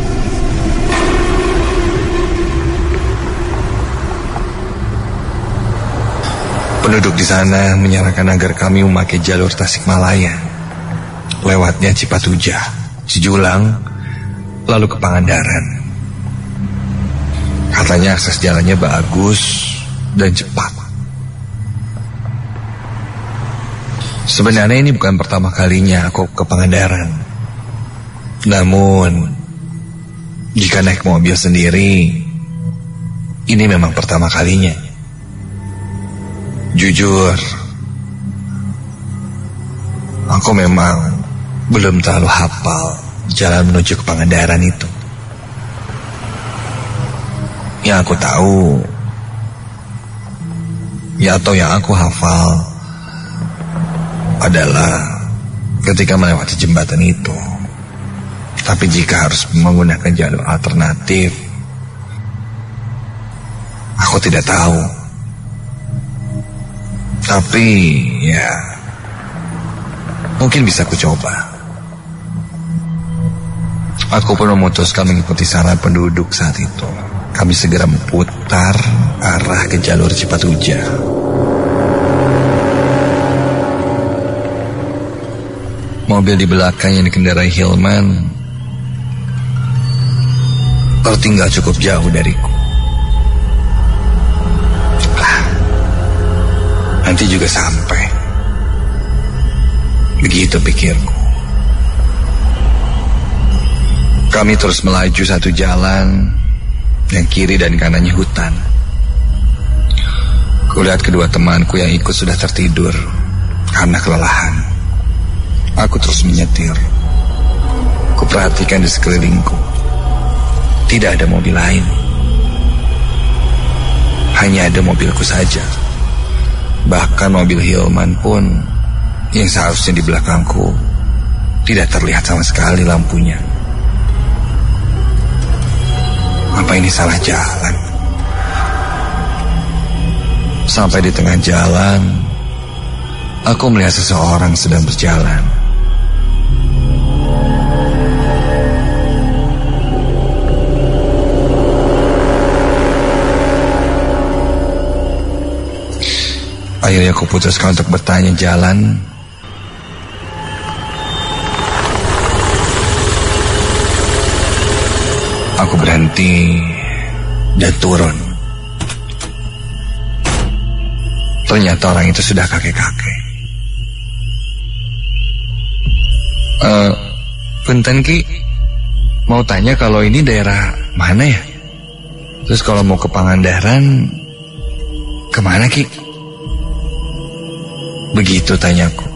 Penduduk di sana menyarankan agar kami memakai jalur Tasikmalaya, lewatnya Cipatujah, Cijulang, lalu ke Pangandaran. Katanya akses jalannya bagus dan cepat. Sebenarnya ini bukan pertama kalinya aku ke Pangandaran. Namun, jika naik mobil sendiri, ini memang pertama kalinya. Jujur, aku memang belum terlalu hafal jalan menuju ke Pangandaran itu. Yang aku tahu, atau yang aku hafal adalah ketika melewati jembatan itu. Tapi jika harus menggunakan jalur alternatif, aku tidak tahu. Tapi ya, mungkin bisa aku coba. Aku pun memutuskan mengikuti saran penduduk saat itu. Kami segera memutar arah ke jalur Cipatujah. Mobil di belakang yang dikendarai Hilman tertinggal cukup jauh dariku. Nanti juga sampai. Begitu pikirku. Kami terus melaju satu jalan yang kiri dan kanannya hutan. Kulihat kedua temanku yang ikut sudah tertidur karena kelelahan. Aku terus menyetir. Kuperhatikan di sekelilingku. Tidak ada mobil lain. Hanya ada mobilku saja. Bahkan mobil Hilman pun yang seharusnya di belakangku tidak terlihat sama sekali lampunya. Apa ini salah jalan? Sampai di tengah jalan, aku melihat seseorang sedang berjalan. Akhirnya aku putuskan untuk bertanya jalan. Aku berhenti dan turun. Ternyata orang itu sudah kakek-kakek. Punten Ki, mau tanya kalau ini daerah mana ya? Terus kalau mau ke Pangandaran, kemana Ki? Begitu tanyaku.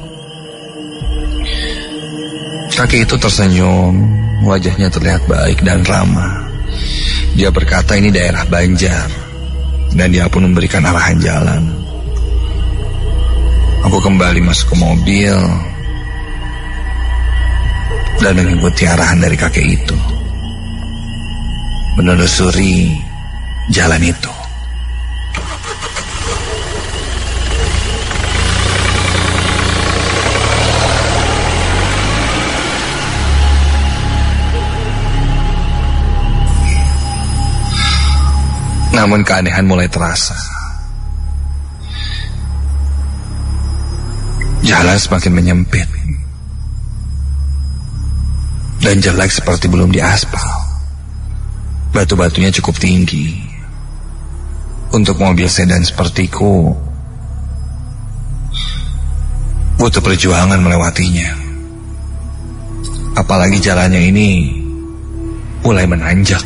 Kakek itu tersenyum, wajahnya terlihat baik dan ramah. Dia berkata ini daerah Banjar, dan dia pun memberikan arahan jalan. Aku kembali masuk ke mobil dan mengikuti arahan dari kakek itu, menelusuri jalan itu. Namun keanehan mulai terasa. Jalan semakin menyempit dan jelek seperti belum diaspal. Batu-batunya cukup tinggi. Untuk mobil sedan sepertiku butuh perjuangan melewatinya. Apalagi jalannya ini mulai menanjak.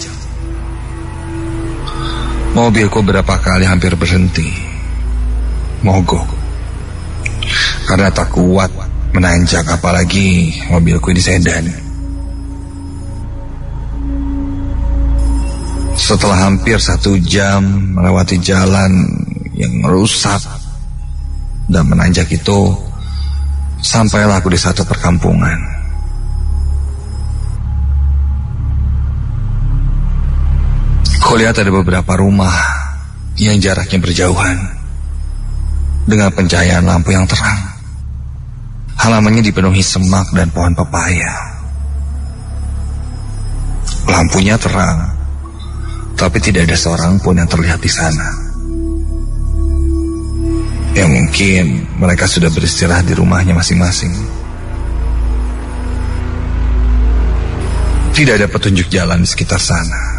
Mobilku berapa kali hampir berhenti, mogok, karena tak kuat menanjak, apalagi mobilku ini sedan. Setelah hampir 1 jam melewati jalan yang rusak dan menanjak itu, sampailah aku di satu perkampungan. Kulihat ada beberapa rumah yang jaraknya berjauhan, dengan pencahayaan lampu yang terang. Halamannya dipenuhi semak dan pohon pepaya. Lampunya terang, tapi tidak ada seorang pun yang terlihat di sana. Ya mungkin mereka sudah beristirahat di rumahnya masing-masing. Tidak ada petunjuk jalan di sekitar sana.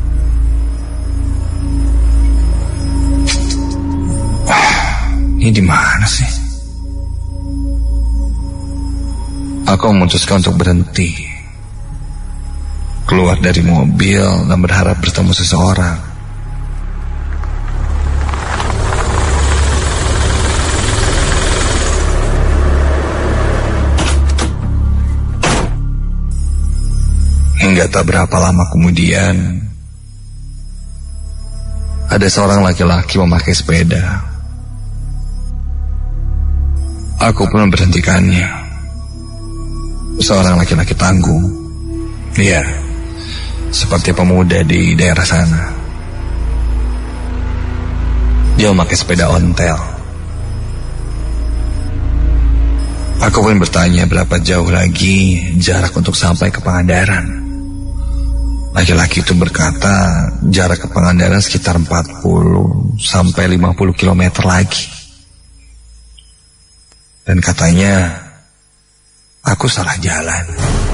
Ini di mana sih? Aku memutuskan untuk berhenti, keluar dari mobil dan berharap bertemu seseorang. Hingga tak berapa lama kemudian, ada seorang laki-laki memakai sepeda. Aku pun memberhentikannya. Seorang laki-laki tangguh. Iya, seperti pemuda di daerah sana. Dia memakai sepeda ontel. Aku pun bertanya berapa jauh lagi jarak untuk sampai ke Pangandaran. Laki-laki itu berkata jarak ke Pangandaran sekitar 40 sampai 50 km lagi. Dan katanya aku salah jalan.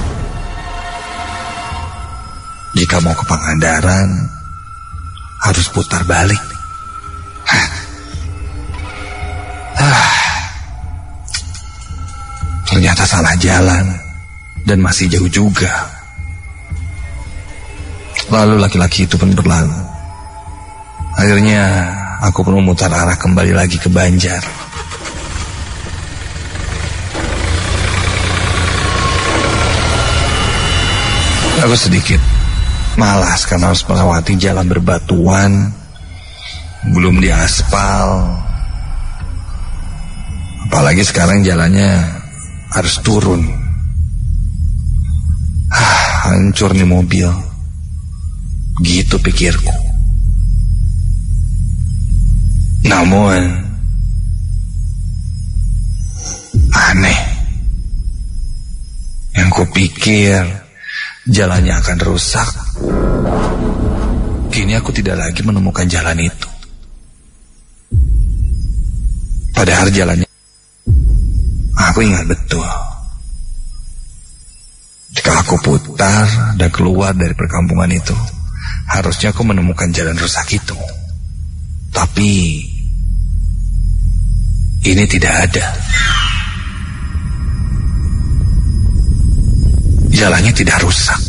Jika mau ke Pangandaran harus putar balik. Ternyata salah jalan dan masih jauh juga. Lalu laki-laki itu pun berlalu. Akhirnya aku pun memutar arah kembali lagi ke Banjar. Aku sedikit malas karena harus melewati jalan berbatuan, belum diaspal. Apalagi sekarang jalannya harus turun. Hancur nih mobil. Gitu pikirku. Namun aneh. Yang kupikir jalannya akan rusak, kini aku tidak lagi menemukan jalan itu. Padahal jalannya aku ingat betul. Jika aku putar dan keluar dari perkampungan itu, harusnya aku menemukan jalan rusak itu. Tapi ini tidak ada. Jalannya tidak rusak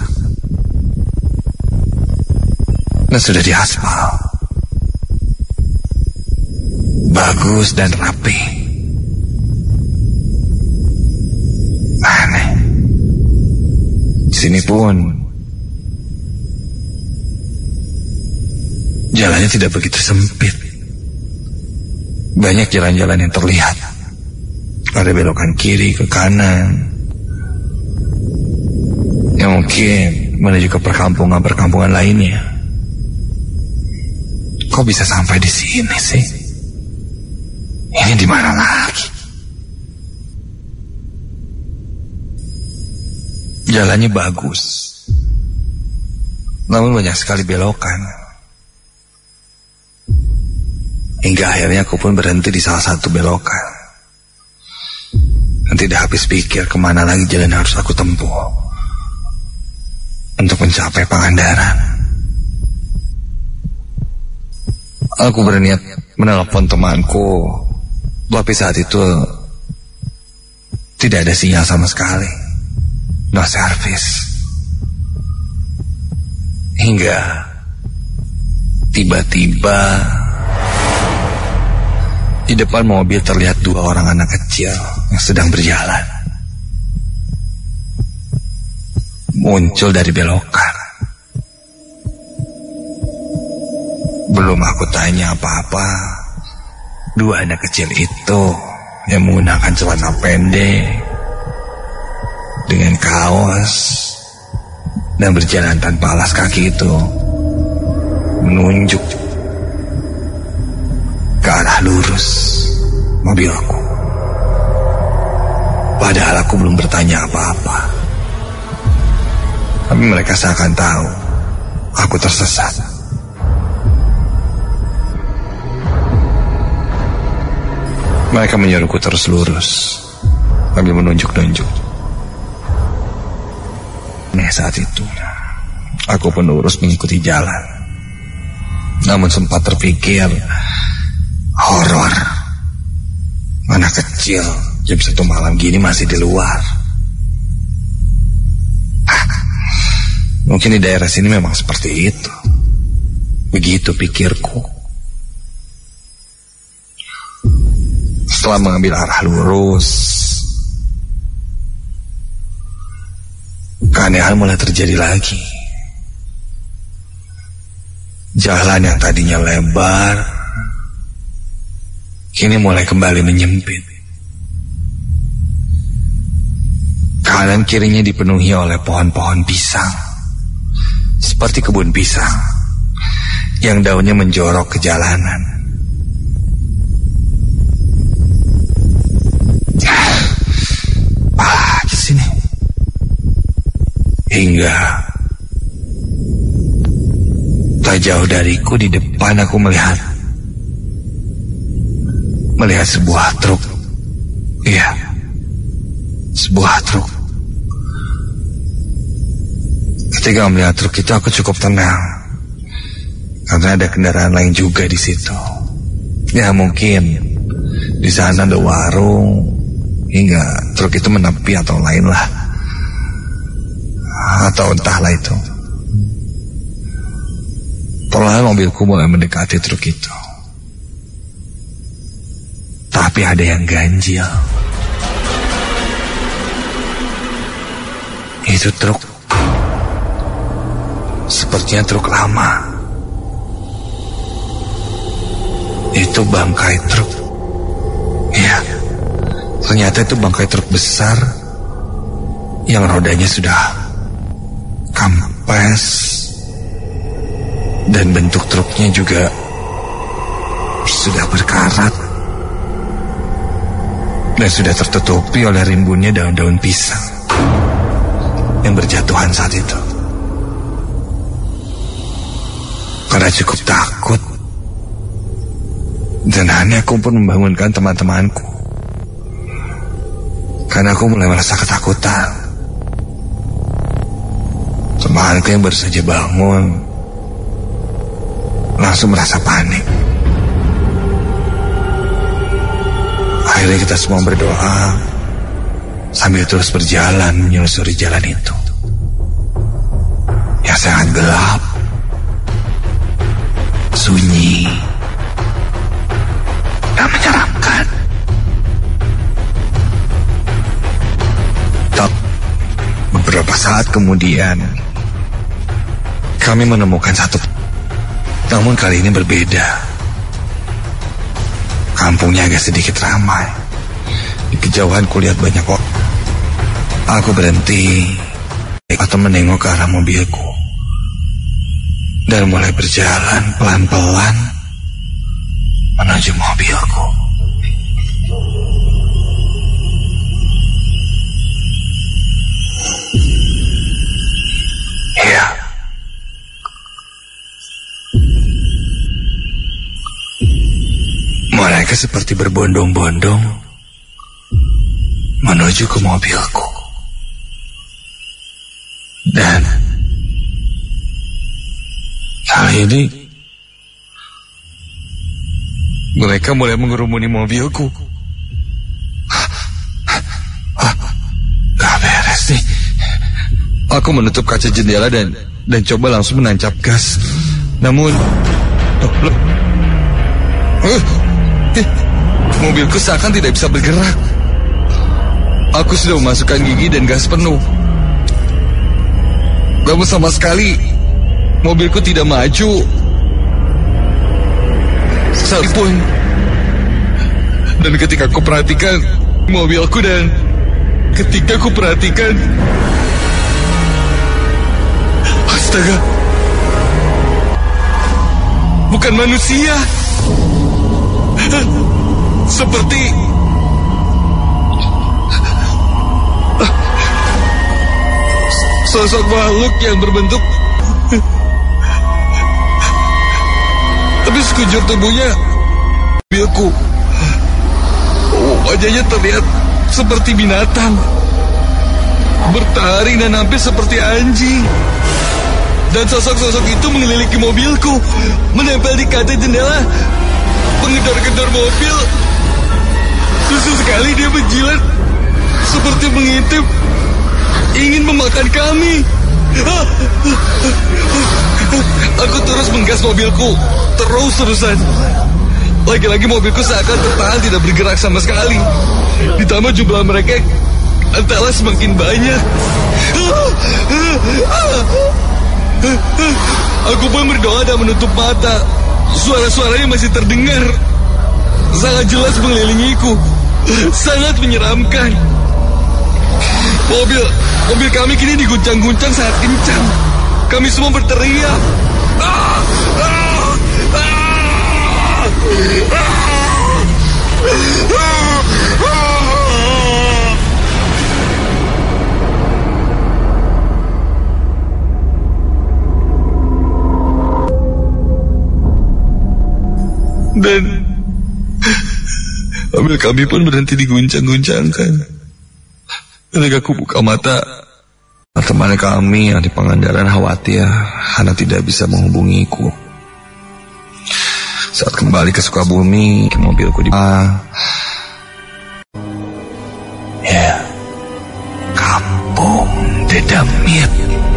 dan sudah diaspal, bagus dan rapi. Sini pun jalannya tidak begitu sempit. Banyak jalan-jalan yang terlihat. Ada belokan kiri ke kanan yang mungkin menuju ke perkampungan-perkampungan lainnya. Kok bisa sampai di sini sih? Ini di mana lagi? Jalannya bagus, namun banyak sekali belokan. Hingga akhirnya aku pun berhenti di salah satu belokan. Dan tidak habis pikir kemana lagi jalan harus aku tempuh untuk mencapai Pangandaran. Aku berniat menelpon temanku, tapi saat itu tidak ada sinyal sama sekali. No service. Hingga tiba-tiba di depan mobil terlihat dua orang anak kecil yang sedang berjalan. Muncul dari belokan. Belum aku tanya apa-apa, dua anak kecil itu yang menggunakan celana pendek dengan kaos dan berjalan tanpa alas kaki itu menunjuk ke arah lurus mobilku. Padahal aku belum bertanya apa-apa, tapi mereka seakan tahu aku tersesat. Mereka menyuruhku terus lurus sambil menunjuk-nunjuk. Saat itu aku pun lurus mengikuti jalan. Namun sempat terpikir, horor. Anak kecil jam 1 malam gini masih di luar. Mungkin di daerah sini memang seperti itu. Begitu pikirku. Setelah mengambil arah lurus, keanehan mulai terjadi lagi. Jalan yang tadinya lebar kini mulai kembali menyempit. Kanan kirinya dipenuhi oleh pohon-pohon pisang, seperti kebun pisang yang daunnya menjorok ke jalanan. Apalagi sini? Hingga tak jauh dariku di depan aku melihat sebuah truk. Iya, sebuah truk. Ketika melihat truk itu aku cukup tenang, karena ada kendaraan lain juga di situ. Ya mungkin di sana ada warung, hingga truk itu menepi atau lain lah, atau entahlah itu. Perlahan mobilku mulai mendekati truk itu. Tapi ada yang ganjil. Itu truk, sepertinya truk lama. Itu bangkai truk. Iya, ternyata itu bangkai truk besar yang rodanya sudah kampes, dan bentuk truknya juga sudah berkarat dan sudah tertutupi oleh rimbunnya daun-daun pisang yang berjatuhan saat itu. Karena cukup takut dan aneh, aku pun membangunkan teman-temanku karena aku mulai merasa ketakutan. Temanku yang baru saja bangun langsung merasa panik. Akhirnya kita semua berdoa sambil terus berjalan menyusuri jalan itu yang sangat gelap, sunyi, dan menyeramkan. Beberapa Sesaat kemudian kami menemukan satu, namun kali ini berbeda. Kampungnya agak sedikit ramai. Di kejauhan kulihat banyak orang. Aku berhenti atau menengok ke arah mobilku dan mulai berjalan pelan-pelan menuju mobilku. Iya, mereka seperti berbondong-bondong menuju ke mobilku. Dan kali ini mereka mulai mengerumuni mobilku. Gak beres nih. Aku menutup kaca jendela dan coba langsung menancap gas. Namun mobilku seakan tidak bisa bergerak. Aku sudah memasukkan gigi dan gas penuh, namun sama sekali mobilku tidak maju sekalipun. Dan ketika aku perhatikan mobilku dan ketika aku perhatikan, astaga, bukan manusia. Seperti sosok makhluk yang berbentuk, tapi sekujur tubuhnya mobilku. Wajahnya terlihat seperti binatang, bertaring dan hampir seperti anjing. Dan sosok-sosok itu mengelilingi mobilku, menempel di kaca jendela, mengedor-gedor mobil. Susah sekali dia menjilat, seperti mengintip, ingin memakan kami. Aku terus menggas mobilku, terus-terusan. Lagi-lagi mobilku seakan tertahan, tidak bergerak sama sekali. Ditambah jumlah mereka entahlah semakin banyak. Aku pun berdoa dan menutup mata. Suara-suaranya masih terdengar, sangat jelas mengelilingiku, sangat menyeramkan. Mobil kami kini diguncang-guncang sangat kencang. Kami semua berteriak. Dan mobil kami pun berhenti diguncang-guncangkan. Ketika aku buka mata, teman kami yang di Pangandaran khawatir karena tidak bisa menghubungiku. Saat kembali ke Sukabumi, mobilku di Kampung Dedamit.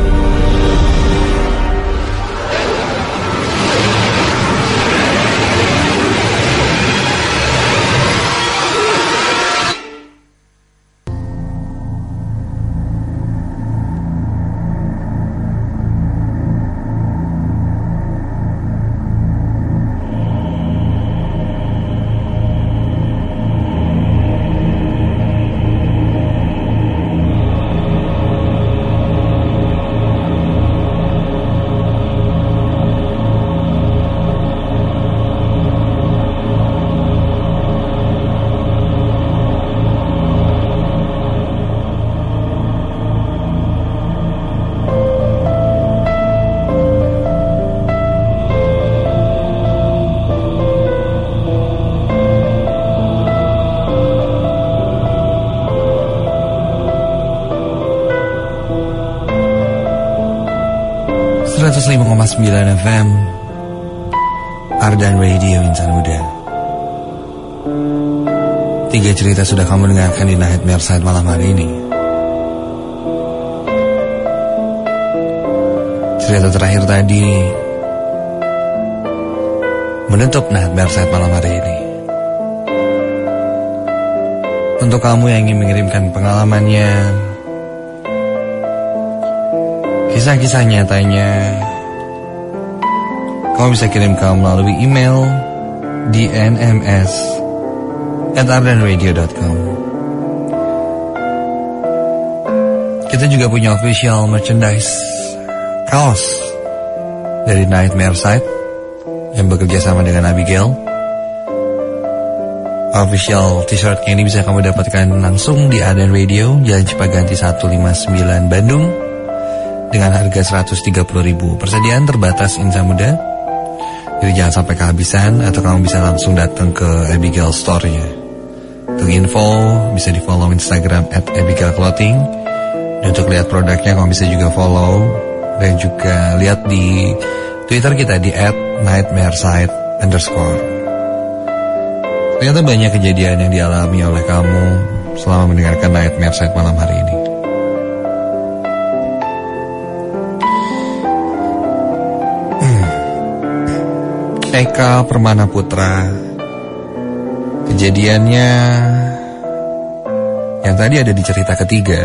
FM Ardan Radio Insan Muda. 3 cerita sudah kamu dengarkan di Nightmare Side malam hari ini. Cerita terakhir tadi menutup Nightmare Side malam hari ini. Untuk kamu yang ingin mengirimkan pengalamannya, Kisah-kisah nyatanya kamu bisa kirimkan melalui email di nms@ardenradio.com. Kita juga punya official merchandise kaos dari Nightmare Side yang bekerja sama dengan Abigail. Official t-shirt ini bisa kamu dapatkan langsung di Arden Radio, Jalan Cipaganti 159 Bandung, dengan harga 130.000. Persediaan terbatas, insan muda, jadi jangan sampai kehabisan. Atau kamu bisa langsung datang ke Abigail Store-nya. Untuk info bisa di follow Instagram @abigailclothing. Dan untuk lihat produknya kamu bisa juga follow dan juga lihat di Twitter kita di @nightmareside_. Ternyata banyak kejadian yang dialami oleh kamu selama mendengarkan Nightmare Side malam hari ini. Eka Permana Putra, kejadiannya yang tadi ada di cerita ketiga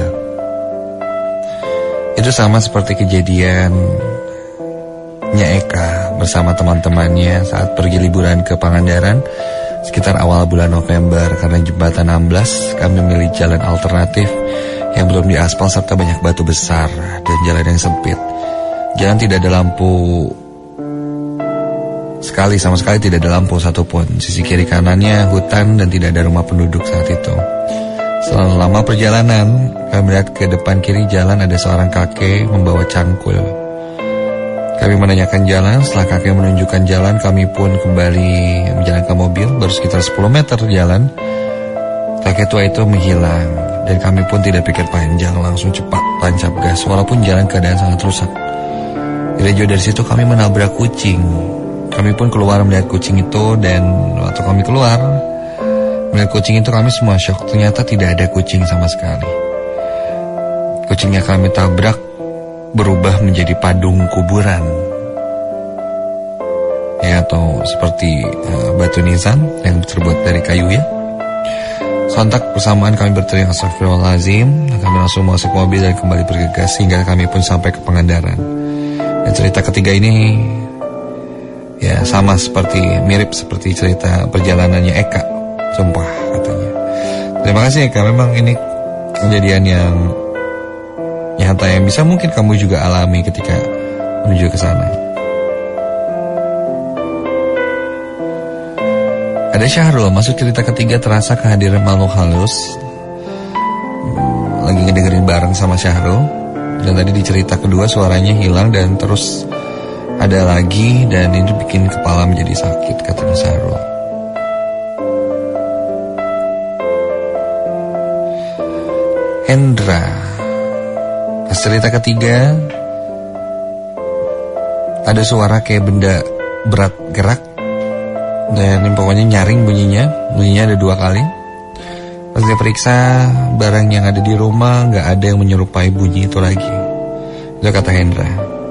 itu sama seperti kejadiannya Eka bersama teman-temannya saat pergi liburan ke Pangandaran sekitar awal bulan November. Karena jembatan 16, kami memilih jalan alternatif yang belum diaspal serta banyak batu besar dan jalan yang sempit. Jalan tidak ada lampu sama sekali tidak ada lampu satupun. Sisi kiri kanannya hutan dan tidak ada rumah penduduk saat itu. Setelah lama perjalanan, kami melihat ke depan kiri jalan ada seorang kakek membawa cangkul. Kami menanyakan jalan. Setelah kakek menunjukkan jalan, kami pun kembali menjalankan mobil. Baru sekitar 10 meter jalan, kakek tua itu menghilang. Dan kami pun tidak pikir panjang, langsung cepat tancap gas. Walaupun jalan keadaan sangat rusak. Tidak jauh dari situ kami menabrak kucing. Kami pun keluar melihat kucing itu. Dan waktu kami keluar melihat kucing itu, kami semua syok. Ternyata tidak ada kucing sama sekali. Kucing yang kami tabrak berubah menjadi padung kuburan, ya, atau seperti batu nisan yang terbuat dari kayu, ya. Sontak bersamaan kami berteriak astagfirullahaladzim. Kami langsung masuk mobil dan kembali bergegas hingga kami pun sampai ke Pangandaran. Dan cerita ketiga ini ya sama mirip seperti cerita perjalanannya Eka, sumpah katanya. Terima kasih Eka, memang ini kejadian yang nyata yang bisa mungkin kamu juga alami ketika menuju ke sana. Ada Syahrul, masuk cerita ketiga terasa kehadiran makhluk halus. Lagi ngedengerin bareng sama Syahrul. Dan tadi di cerita kedua suaranya hilang dan terus ada lagi, dan itu bikin kepala menjadi sakit, katanya Syahrul. Hendra, cerita ketiga ada suara kayak benda berat gerak, dan pokoknya nyaring bunyinya ada 2 kali. Pas dia periksa barang yang ada di rumah, gak ada yang menyerupai bunyi itu lagi. Itu kata Hendra.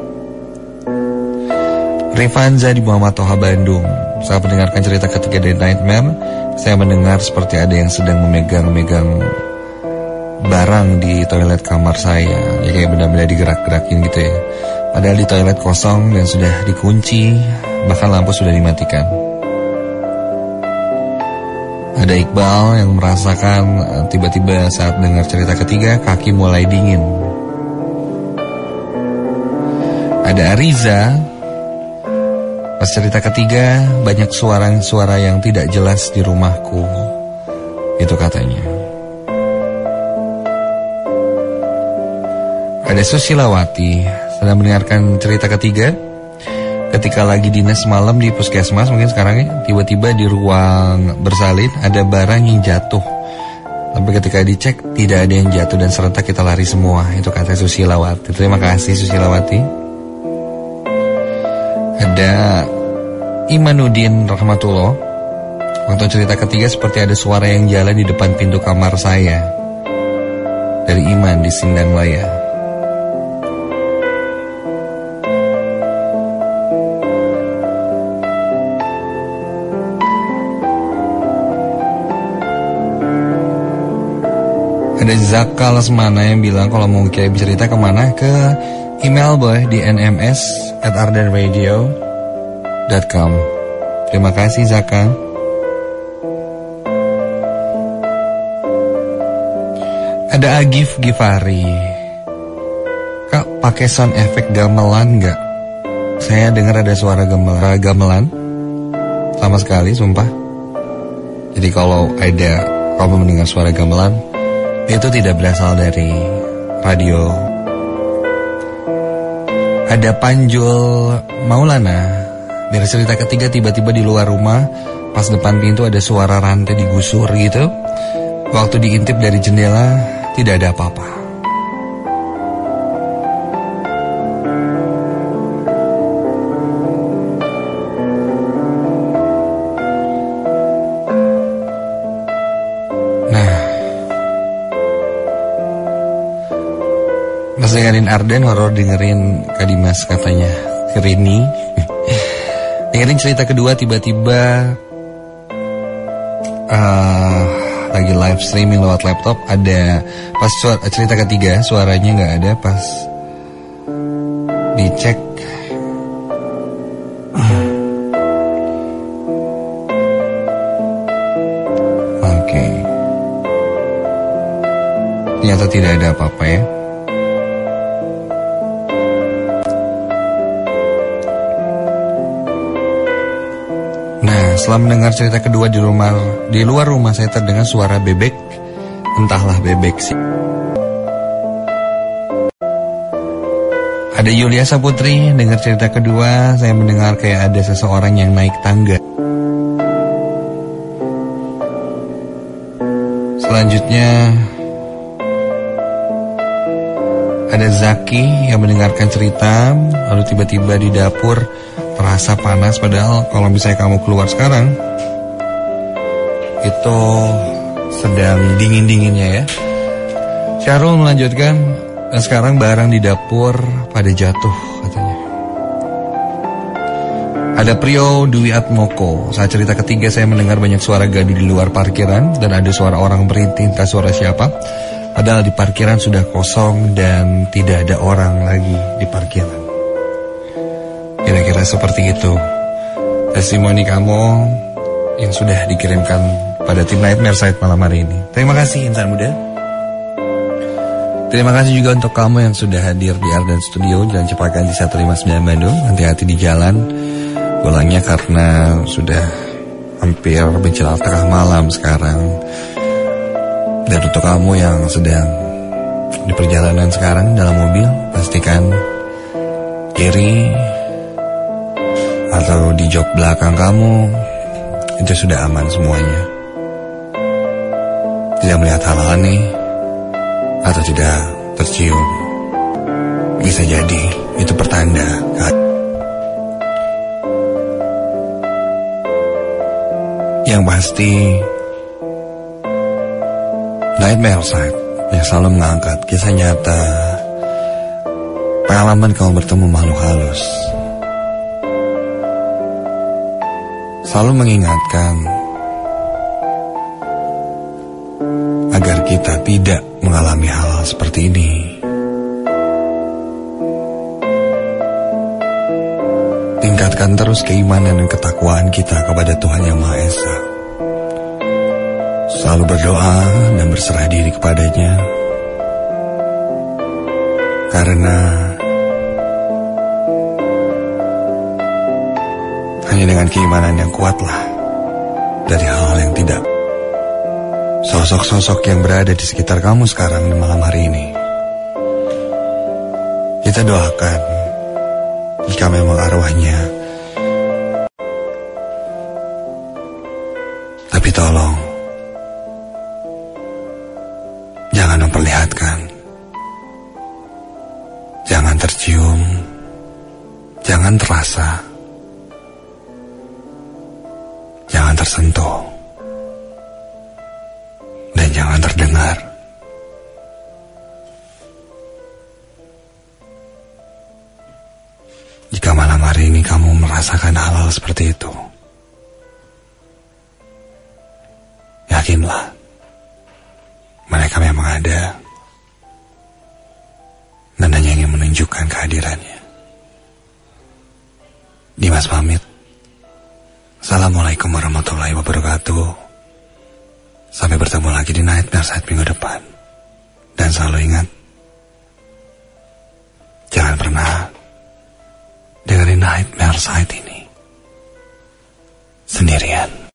Rifanza di Muhammad Toha Bandung, saat mendengarkan cerita ketiga dari Nightmare, saya mendengar seperti ada yang sedang memegang barang di toilet kamar saya, ya kayak benda-benda digerak-gerakin gitu ya. Padahal di toilet kosong dan sudah dikunci, bahkan lampu sudah dimatikan. Ada Iqbal yang merasakan tiba-tiba saat dengar cerita ketiga kaki mulai dingin. Ada Ariza, pas cerita ketiga banyak suara yang tidak jelas di rumahku, itu katanya. Ada Susilawati sedang mendengarkan cerita ketiga ketika lagi dinas malam di puskesmas, mungkin sekarang ya, tiba-tiba di ruang bersalin ada barang yang jatuh. Tapi ketika dicek tidak ada yang jatuh dan serentak kita lari semua. Itu kata Susilawati. Terima kasih Susilawati. Ada Imanuddin Rahmatullah. Waktu cerita ketiga seperti ada suara yang jalan di depan pintu kamar saya. Dari Iman di Sindangwaya. Ada Zaka Lesmana yang bilang kalau mau kirim cerita kemana, ke email boleh di nms@ardenradio.com. Terima kasih Zaka. Ada Agif Gifari. Kak, pakai sound effect gamelan nggak? Saya dengar ada suara gamelan. Sama sekali, sumpah. Jadi kalau kamu mendengar suara gamelan, itu tidak berasal dari radio. Ada Panjul Maulana. Dari cerita ketiga, tiba-tiba di luar rumah, pas depan pintu ada suara rantai digusur gitu. Waktu diintip dari jendela, tidak ada apa-apa. Pas dengerin Arden, horor dengerin Kak Dimas katanya Rini. Dengerin cerita kedua, tiba-tiba lagi live streaming lewat laptop. Ada pas cerita ketiga suaranya gak ada. Pas dicek oke, ternyata tidak ada apa-apa ya. Setelah mendengar cerita kedua di luar rumah saya terdengar suara bebek. Entahlah bebek sih. Ada Yulia Saputri, dengar cerita kedua, saya mendengar kayak ada seseorang yang naik tangga. Selanjutnya ada Zaki yang mendengarkan cerita, lalu tiba-tiba di dapur terasa panas, padahal kalau misalnya kamu keluar sekarang itu sedang dingin-dinginnya ya. Syahrul melanjutkan, sekarang barang di dapur pada jatuh katanya. Ada Prio Dwi Atmoko, saat cerita ketiga saya mendengar banyak suara gaduh di luar parkiran dan ada suara orang berintih, entah suara siapa. Padahal di parkiran sudah kosong dan tidak ada orang lagi di parkiran. Kira-kira seperti itu testimoni kamu yang sudah dikirimkan pada tim Nightmare Side malam hari ini. Terima kasih insan muda. Terima kasih juga untuk kamu yang sudah hadir di Arden Studio Jalan Cepaka di 159 Bandung. Hati-hati di jalan pulangnya karena sudah hampir menjelang tengah malam sekarang. Dan untuk kamu yang sedang di perjalanan sekarang dalam mobil, pastikan kiri atau di jok belakang kamu itu sudah aman semuanya. Tidak melihat hal aneh atau tidak tercium. Bisa jadi itu pertanda yang pasti Nightmare Side yang selalu mengangkat kisah nyata pengalaman kamu bertemu makhluk halus. Selalu mengingatkan agar kita tidak mengalami hal seperti ini. Tingkatkan terus keimanan dan ketakwaan kita kepada Tuhan Yang Maha Esa. Selalu berdoa dan berserah diri kepadanya. Karena hanya dengan keimanan yang kuatlah dari hal-hal yang tidak. Sosok-sosok yang berada di sekitar kamu sekarang di malam hari ini, kita doakan jika memang arwahnya. Tapi tolong jangan memperlihatkan, jangan tercium, jangan terasa, jangan tersentuh, dan jangan terdengar. Jika malam hari ini kamu merasakan hal-hal seperti itu, yakinlah mereka memang ada dan hanya ingin menunjukkan kehadiran. Dimas pamit. Assalamualaikum warahmatullahi wabarakatuh. Sampai bertemu lagi di Nightmare Side minggu depan. Dan selalu ingat, jangan pernah dengerin Nightmare Side ini sendirian.